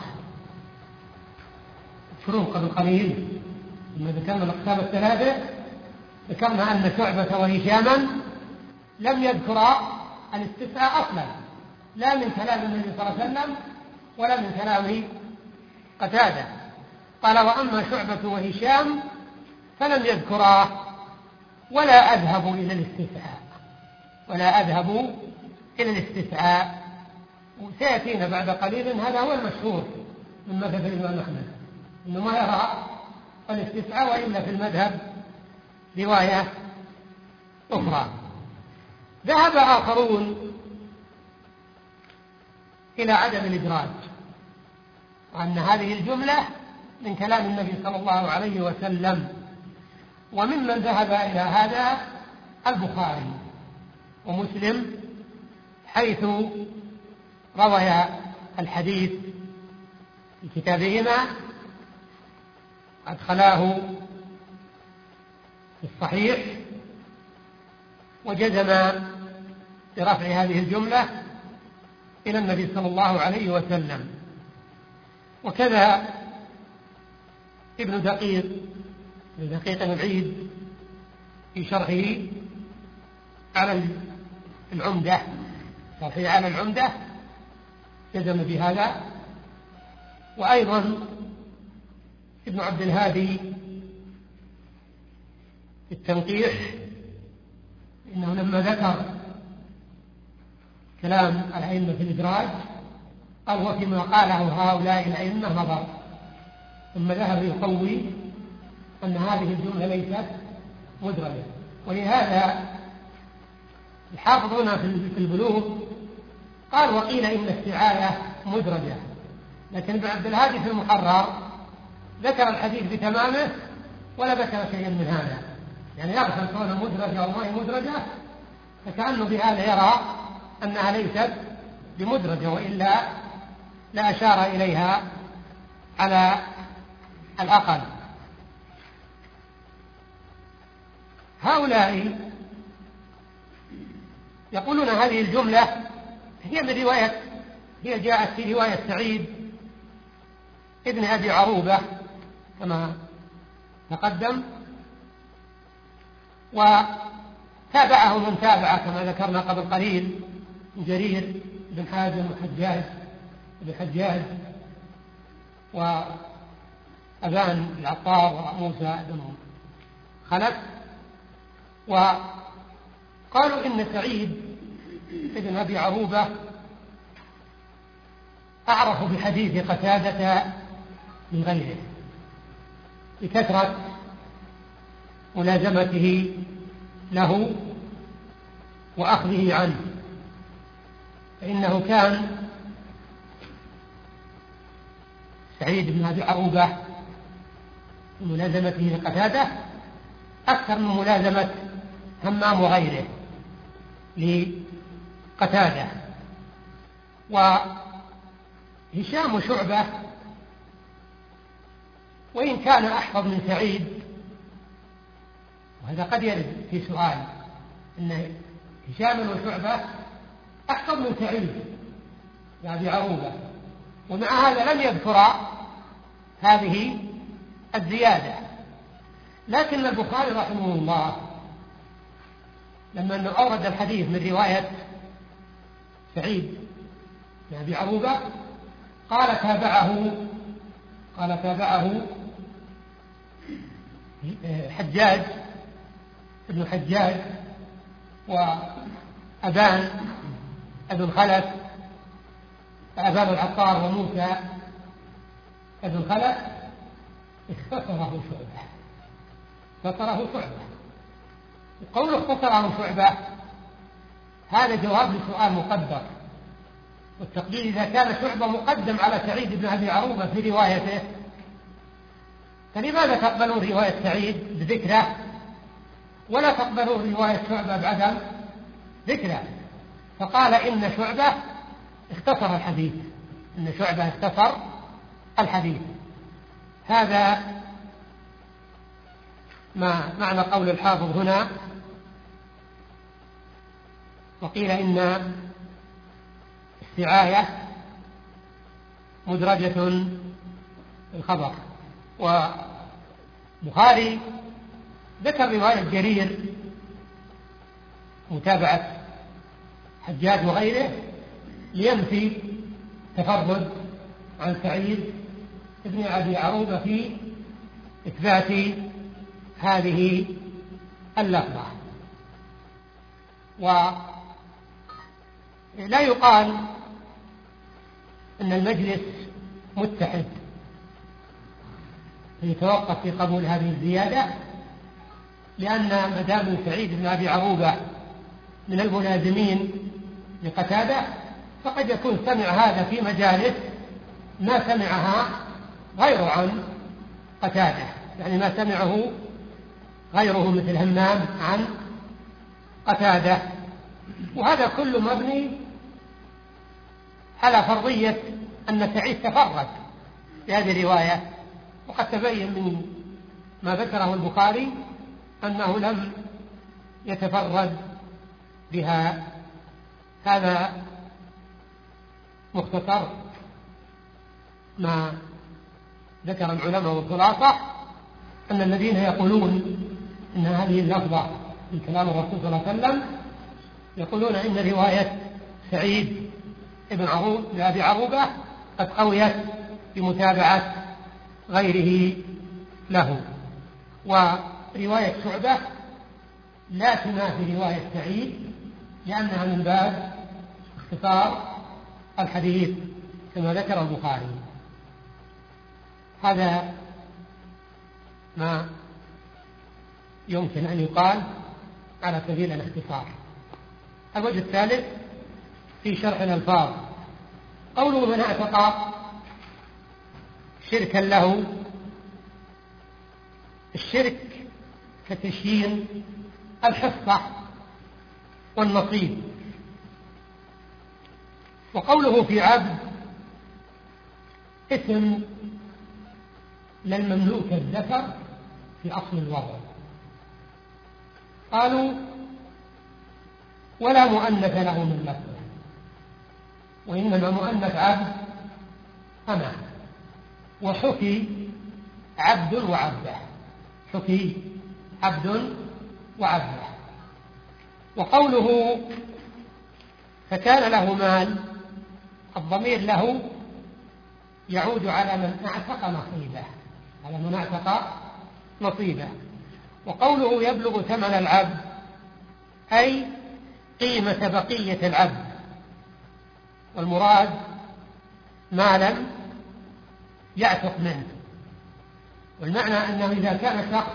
شروق قبل قليل لما ذكرنا الأقسام الثلاثة ذكرنا أن شعبة وهشاما لم يذكرا الاستسعاء أصلا، لا من كلام النبي صلى الله عليه وسلم ولا من كلام قتادة. قال: وأما شعبة وهشام فلم يذكراه ولا أذهب إلى الاستسعاء ولا أذهب إلى الاستسعاء. وسيأتينا بعد قليل هذا هو المشهور من مذهب الإمام أحمد، إنه ما يرى الاستسعاء وإلا في المذهب رواية أخرى. ذهب آخرون إلى عدم الإدراج وأن هذه الجملة من كلام النبي صلى الله عليه وسلم، وممن ذهب إلى هذا البخاري ومسلم حيث روي الحديث في كتابهما، أدخلاه في الصحيح وجزم برفع هذه الجملة إلى النبي صلى الله عليه وسلم. وكذا ابن دقيق ابن دقيق العيد في شرحه على العمدة شرحه على العمدة جزم بهذا. وأيضا ابن عبد الهادي في التنقيح إنه لما ذكر كلام الأئمة في الإدراج قال وفيما قاله هؤلاء الأئمة نظر، ثم ذهب يقوي أن هذه الجملة ليست مدرجة. ولهذا الحافظ هنا في البلوغ قال وقيل إن السعاية مدرجة، لكن ابن عبد الهادي في المحرر ذكر الحديث بتمامه ولا ذكر شيئا من هذا، يعني يغفل كونه مدرجة أو ما هي مدرجة، فكأنه بهذا يرى أنها ليست بمدرجة، وإلا لا أشار إليها على الأقل. هؤلاء يقولون هذه الجملة هي من رواية هي جاءت في رواية سعيد ابن أبي عروبة كما تقدم، وتابعه من تابع كما ذكرنا قبل قليل جرير بن حازم وحجاج بن حجاج وأبان العطار وموسى بن خلف. وقالوا إن سعيد ابن أبي عروبة أعرف بحديث قتادة من غيره بكثرة ملازمته له وأخذه عنه، فإنه كان سعيد بن أبي عروبة ملازمته لقتادة أكثر من ملازمة همام وغيره لقتادة. وهشام شعبة وإن كان أحفظ من سعيد، وهذا قد يرد في سؤال أن هشام وشعبة أحفظ من سعيد بن أبي عروبة، ومع هذا لم يذكر هذه الزيادة. لكن البخاري رحمه الله لما أنه أورد الحديث من رواية سعيد بن أبي عروبة قال تابعه قال تابعه حجاج ابن حجاج وأبان ابن خلف أبان العطار وموسى ابن خلف اختصره شعبة اختصره شعبة. قوله اختصره شعبة هذا جواب لسؤال مقدر، والتقدير إذا كان شعبة مقدم على سعيد بن أبي عروبة في روايته فلماذا تقبلون رواية سعيد بذكره ولا تقبلون رواية شعبة بعدم ذكره؟ فقال إن شعبة اختصر الحديث إن شعبة اختصر الحديث. هذا ما معنى قول الحافظ هنا وقيل إن السعاية مدرجة في الخبر. وبخاري ذكر رواية جرير متابعة حجاج وغيره لينفي تفرد عن سعيد ابن أبي عروبة في إثبات هذه اللفظة. ولا يقال أن المجلس متحد يتوقف في قبول هذه الزيادة، لأن مدام سعيد بن أبي عروبة من الملازمين لقتادة فقد يكون سمع هذا في مجالس ما سمعها غيره عن قتادة، يعني ما سمعه غيره مثل همام عن قتادة. وهذا كله مبني على فرضية أن سعيد تفرد في هذه الرواية، وقد تبين من ما ذكره البخاري أنه لم يتفرد بها. هذا مختصر ما ذكر العلماء، والخلاصة أن الذين يقولون إن هذه اللفظة في كلام الرسول صلى الله عليه وسلم يقولون إن رواية سعيد ابن عروبة لأبي عروبة قد قويت بمتابعة غيره له، ورواية شعبة لا تنافي رواية سعيد لأنها من باب اختصار الحديث كما ذكر البخاري. هذا ما يمكن أن يقال على سبيل الاختصار. الوجه الثالث في شرح الألفاظ، قوله من اعتقى شركا له، الشرك كتشيين الحصة والنصيب. وقوله في عبد اسم للمملوك الذكر في أصل الوضع. قالوا ولا مؤنث له من لفظه، وإنما مؤنث عبد أما، وحكي عبد وعبده، حكي عبد وعبده. وقوله فكان له مال، الضمير له يعود على من اعتق نصيبه، على من اعتق نصيبه. وقوله يبلغ ثمن العبد أي قيمة بقية العبد، والمراد ما لم يعتق منه. والمعنى أنه إذا كان شخص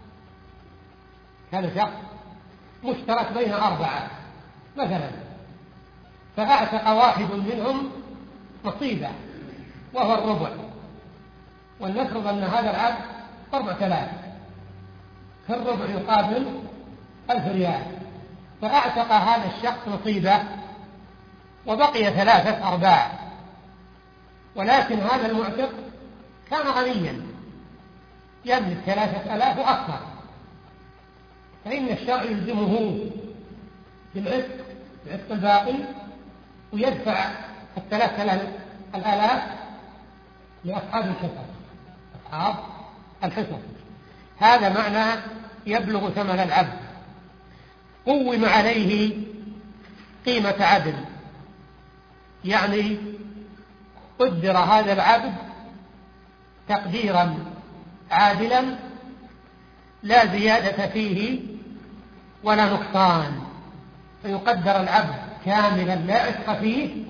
كان شخص مشترك بين أربعة مثلا، فأعتق واحد منهم نصيبه وهو الربع، ولنفرض أن هذا العبد أربعة آلاف، فالربع يقابل ألف ريال، فأعتق هذا الشخص نصيبه وبقي ثلاثة أرباع، ولكن هذا المعتق كان غنيا يملك ثلاثة آلاف وأكثر، فإن الشرع يلزمه بالعتق بعتق الباقي، ويدفع الثلاثة الآلاف لأصحاب الحصص، أصحاب الحصص. هذا معنى يبلغ ثمن العبد. قوم عليه قيمة عدل، يعني قدر هذا العبد تقديرا عادلا لا زيادة فيه ولا نقصان، فيقدر العبد كاملا لا عتق فيه،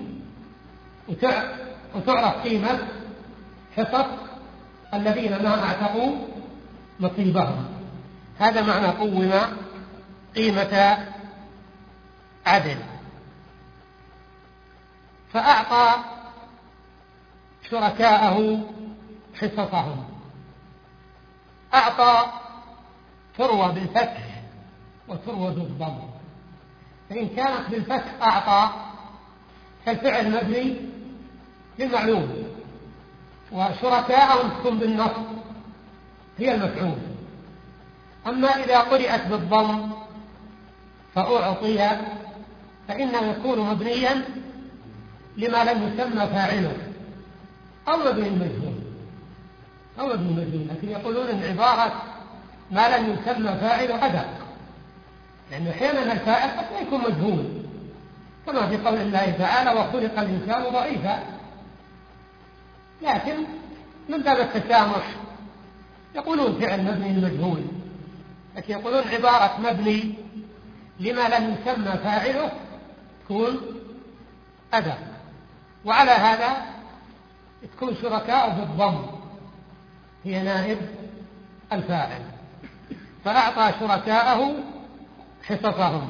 وتعرف قيمة حصص الذين ما اعتقوا نصيبهم. هذا معنى قوم قيمة عدل. فأعطى شركاءه حصصهم. أعطى ثروة بالفتح وثروة بالضم، فإن كانت بالفتح أعطى فالفعل مبني للمعلوم، وشركاءهم تكون بالنصب هي المفعول. أما إذا قرئت بالضم فأعطي فإنه يكون مبنيا لما لم يسمى فاعله أو مبني المجهول أو مبني المجهول، لكن يقولون إن عبارة ما لم يسمى فاعله أدق، لأن أحيانا الفاعل قد يكون مجهول، كما في قول الله تعالى وخلق الإنسان ضعيفا، لكن من باب التسامح يقولون فعل مبني المجهول، لكن يقولون عبارة مبني لما لم يسمى فاعله تكون أدق. وعلى هذا تكون شركاء بالضم هي نائب الفاعل. فأعطى شركاءه حصصهم.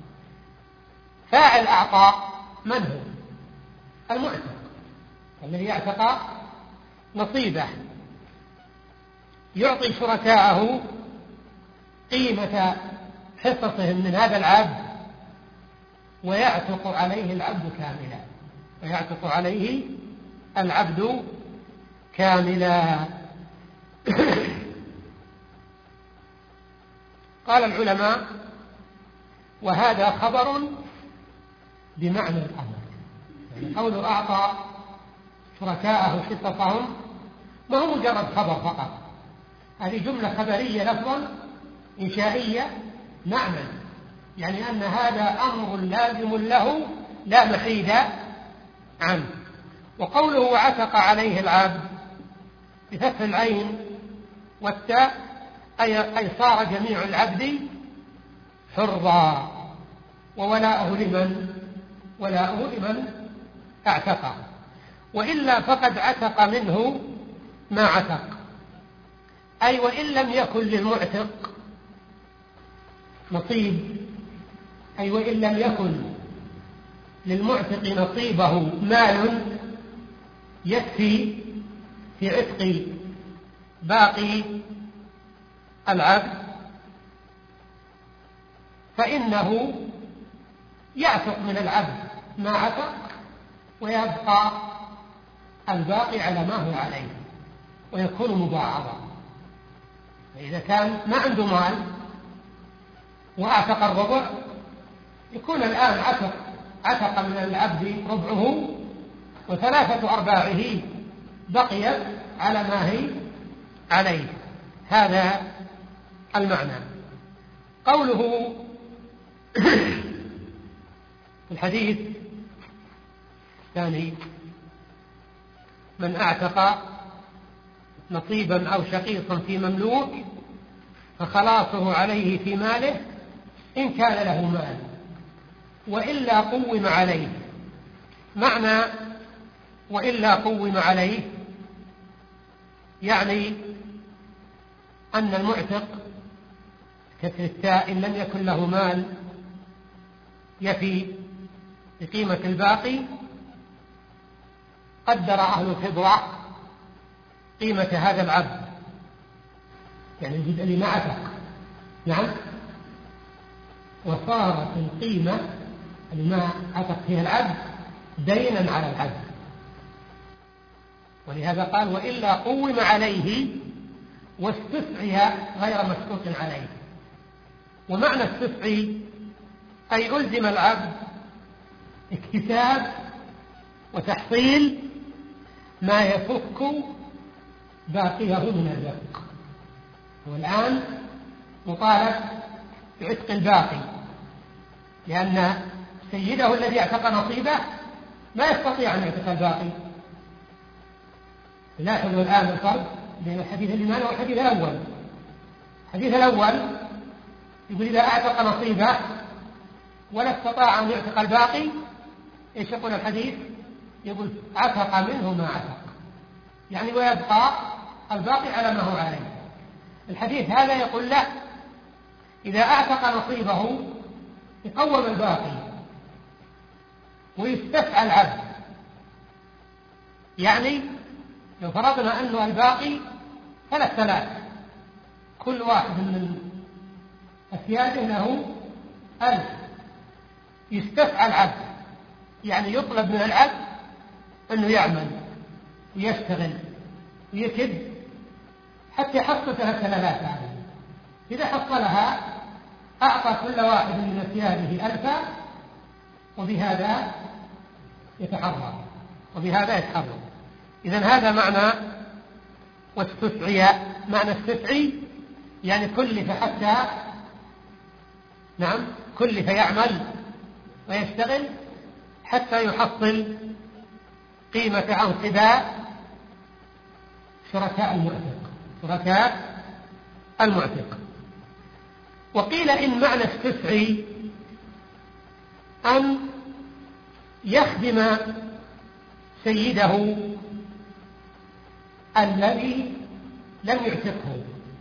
فاعل أعطى من هو؟ المعتق الذي يعتق نصيبه، يعطي شركاءه قيمة حصصهم من هذا العبد، ويعتق عليه العبد كاملا ويعتق عليه العبد كاملا. قال العلماء وهذا خبر بمعنى الأمر. يعني قوله أعطى شركاءه حصصهم ما هو مجرد خبر فقط، هذه جملة خبرية لفظا إنشائية معنى، يعني أن هذا أمر لازم له لا محيد عنه. وقوله عتق عليه العبد بفتح العين والتاء أي صار جميع العبد حرا، وولاؤه لمن؟ ولاؤه لمن اعتق، وإلا فقد عتق منه ما عتق، أي وإن لم يكن للمعتق نصيب، أي وإن لم يكن للمعتق نصيبه مال يكفي في عتق باقي العبد، فإنه يعتق من العبد ما عتق ويبقى الباقي على ما هو عليه ويكون مضاعفا. فإذا كان ما عنده مال وأعتق الربع يكون الآن عتق عتق من العبد ربعه وثلاثة أرباعه بقيت على ما هي عليه. هذا المعنى. قوله في الحديث الثاني من اعتق نصيبا أو شقيقا في مملوك فخلاصه عليه في ماله إن كان له مال وإلا قوم عليه. معنى وإلا قوم عليه يعني أن المعتق كسر التاء إن لم يكن له مال يفي بقيمة الباقي قدر أهل الخبرة قيمة هذا العبد، يعني الجزء اللي ما عتق، نعم، وصارت القيمة اللي ما عتق فيها العبد دينا على العبد، ولهذا قال وإلا قوم عليه واستسعي غير مسكوت عليه. ومعنى استسعي أي ألزم العبد اكتساب وتحصيل ما يفك باقيه من الرزق. والآن مطالب بعتق الباقي، لأن سيده الذي اعتق نصيبه ما يستطيع أن يعتق الباقي. لاحظوا الآن الفرق بين الحديث اللي معنا والحديث الأول. الحديث الأول يقول إذا اعتق نصيبه ولا استطاع أن يعتق الباقي، إيش يقول الحديث؟ يقول عتق منه ما عتق، يعني ويبقى الباقي على ما هو عليه. الحديث هذا يقول لا، إذا اعتق نصيبه يقوم الباقي ويستفعل العبد. يعني لو فرضنا أن الباقي ثلاث ثلاث كل واحد من أسياده له ألف، يستفعل العبد، يعني يطلب من العبد أنه يعمل ويشتغل ويكد حتى يحصل ثلاث ثلاثات عليه. إذا حصلها أعطى كل واحد من أسياده ألفا، وبهذا يتحرر وبهذا يتحرر. إذن هذا معنى واستسعي. معنى استسعي يعني كلف حتى، نعم، كلف يعمل ويشتغل حتى يحصل قيمة عنقباء شركاء المعتق شركاء المعتق. وقيل إن معنى استسعي أن يخدم سيده الذي لم يعتقه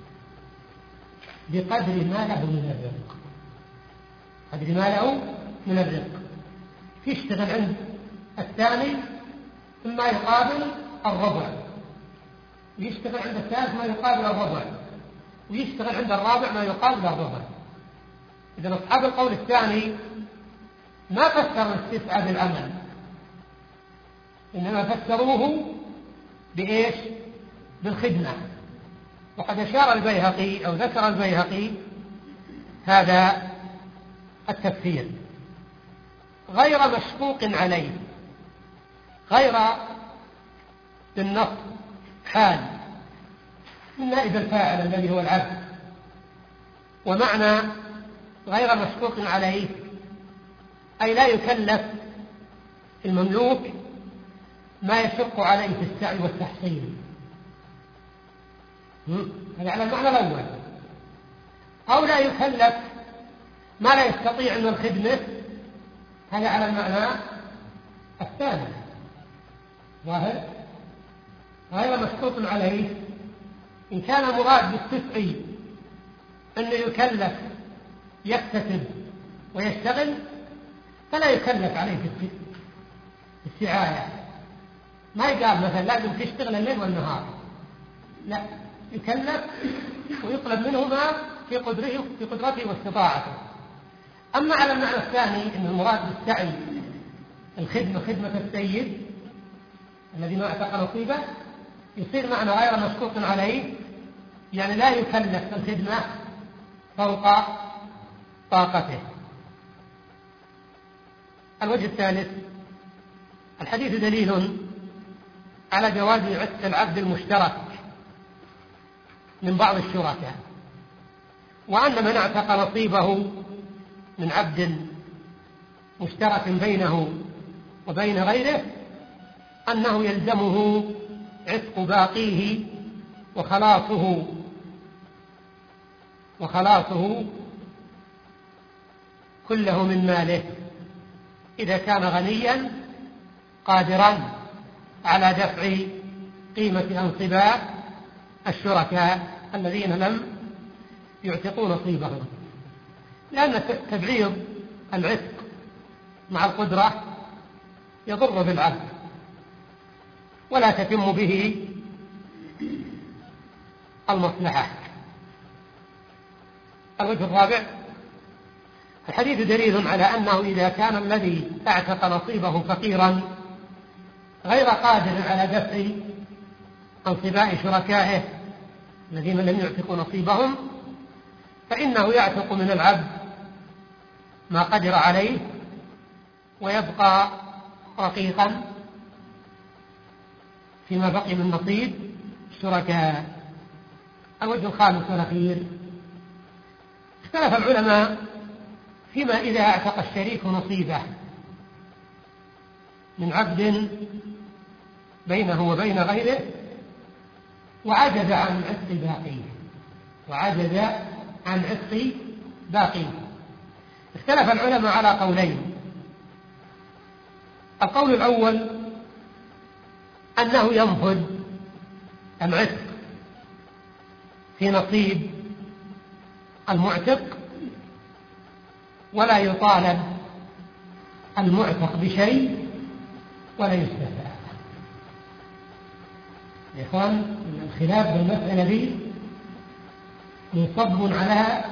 بقدر ما له من الرزق، قدر ما له من الرزق، يشتغل عند الثاني ثم يقابل الربع، ويشتغل عند الثالث ما يقابل الربع، ويشتغل عند الرابع ما يقابل الربع. إذا أصحاب القول الثاني ما فسروا الاستسعاء بالعمل، إنما فسروه بإيش؟ بالخدمة. وقد أشار البيهقي أو ذكر البيهقي هذا التكفير غير مشقوق عليه، غير بالنص حال من نائب الفاعل الذي هو العبد. ومعنى غير مشقوق عليه أي لا يكلف المملوك ما يشق عليه في السعي والتحصيل، هذا على المعنى الأول. أو لا يكلف ما لا يستطيع من الخدمة، هذا على المعنى الثاني. ظاهر غير مشقوق عليه إن كان مراد بالتسعي أنه يكلف يكتسب ويشتغل فلا يكلف عليه في السعاية، ما يقال مثلا لازم تشتغل الليل والنهار، لا، يكلف ويطلب منه ما في قدرته في قدرته واستطاعته. أما على المعنى الثاني أن المراد بالسعي الخدمة خدمة السيد الذي ما اعتق نصيبه، يصير معنى غير مشقوق عليه يعني لا يكلف الخدمة فوق طاقته. الوجه الثالث، الحديث دليل على جواز عتق العبد المشترك من بعض الشركاء، وأن من اعتق نصيبه من عبد مشترك بينه وبين غيره أنه يلزمه عتق باقيه وخلاصه وخلاصه كله من ماله إذا كان غنيا قادرا على دفع قيمة أنصباء الشركاء الذين لم يعتقوا نصيبهم، لأن تبعيض العتق مع القدرة يضر بالعبد ولا تتم به المصلحة. الوجه الرابع، الحديث دليل على أنه إذا كان الذي اعتق نصيبه فقيرا غير قادر على دفع أنصباء شركائه الذين لم يعتقوا نصيبهم فإنه يعتق من العبد ما قدر عليه ويبقى رقيقا فيما بقي من نصيب الشركاء. الوجه الخامس والأخير، اختلف العلماء فيما إذا اعتق الشريك نصيبه من عبد بينه وبين غيره وعجز عن عتق باقيه وعجز عن عتق باقيه اختلف العلماء على قولين. القول الأول أنه ينفذ العتق في نصيب المعتق ولا يطالب المعتق بشيء ولا يستفاد. يا إخوان، الخلاف بالمسألة دي منصب على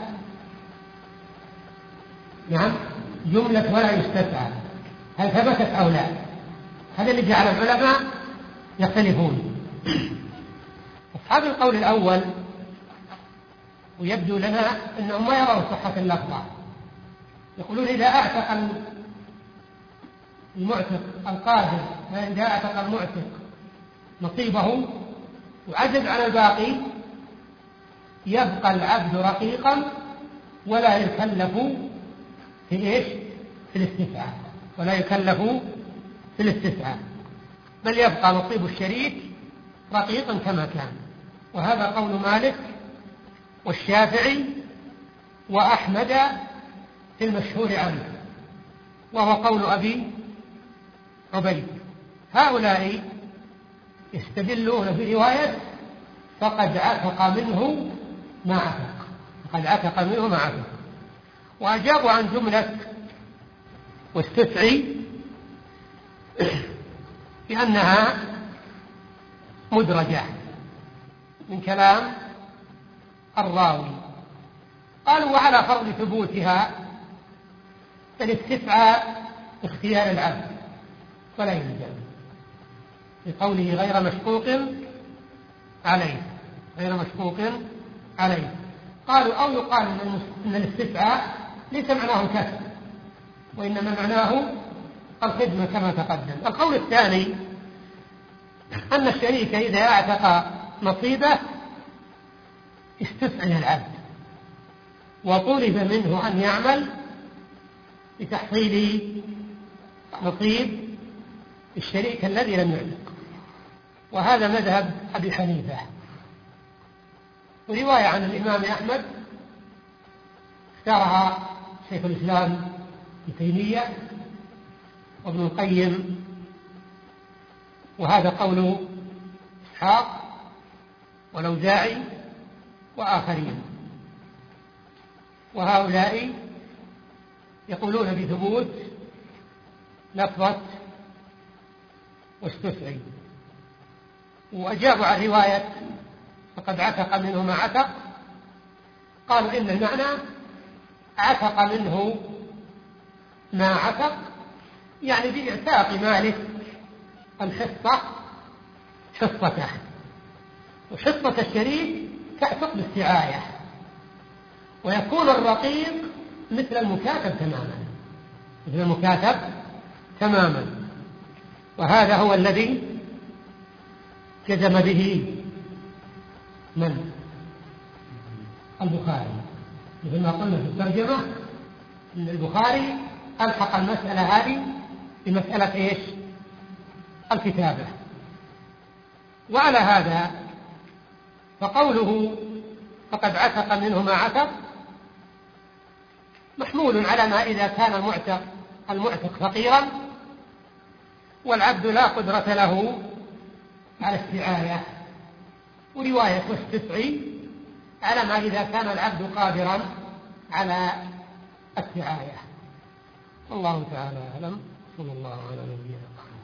نعم جملة ولا يستفاد، هل ثبتت أو لا؟ هذا اللي جعل العلماء يختلفون. أصحاب القول الأول ويبدو لنا أنهم ما يرون صحة اللفظة، يقولون إذا أعتق المعتق القادر إذا أعتق المعتق نصيبه وعجز على الباقي يبقى العبد رقيقا ولا يكلف في إيش؟ في الاستفعال، ولا يكلف في الاستفعال، بل يبقى نصيب الشريك رقيقا كما كان. وهذا قول مالك والشافعي وأحمد في المشهور عنه، وهو قول أبي عبيد. هؤلاء يستدلون برواية فقد عتق منه ما عتق، فقد عتق منه ما عتق، وأجابوا عن جملة واستسعي بأنها مدرجة من كلام الراوي. قالوا وعلى فرض ثبوتها فالاستسعاء اختيار العبد ولا يلزم، لقوله غير مشقوق عليه غير مشقوق عليه. قالوا أو يقال أن الاستسعاء ليس معناه كسب، وإنما معناه الخدمة كما تقدم. القول الثاني أن الشريك إذا اعتق نصيبه استثنى العبد وطلب منه أن يعمل لتحصيل نصيب الشريك الذي لم يعتق، وهذا مذهب أبي حنيفة. ورواية عن الإمام أحمد اختارها شيخ الإسلام ابن تيمية وابن القيم، وهذا قول إسحاق والأوزاعي وآخرين، وهؤلاء يقولون بثبوت لفظة واستثني، وأجابوا عن رواية فقد عتق منه ما عتق، قالوا إن المعنى عتق منه ما عتق، يعني بإعتاق مالك الحصة حصته، وحصة الشريك تعتق بالسعاية، ويكون الرقيق مثل المكاتب تماما مثل المكاتب تماما وهذا هو الذي جزم به من؟ البخاري، مثل ما قلنا في الترجمة أن البخاري ألحق المسألة هذه بمسألة إيش؟ الكتابة. وعلى هذا فقوله فقد عتق منه ما عتق محمول على ما إذا كان المعتق المعتق فقيرا والعبد لا قدرة له على السعاية، ورواية واستسعي على ما إذا كان العبد قادرا على السعاية. والله تعالى أعلم. صلى الله على نبينا محمد.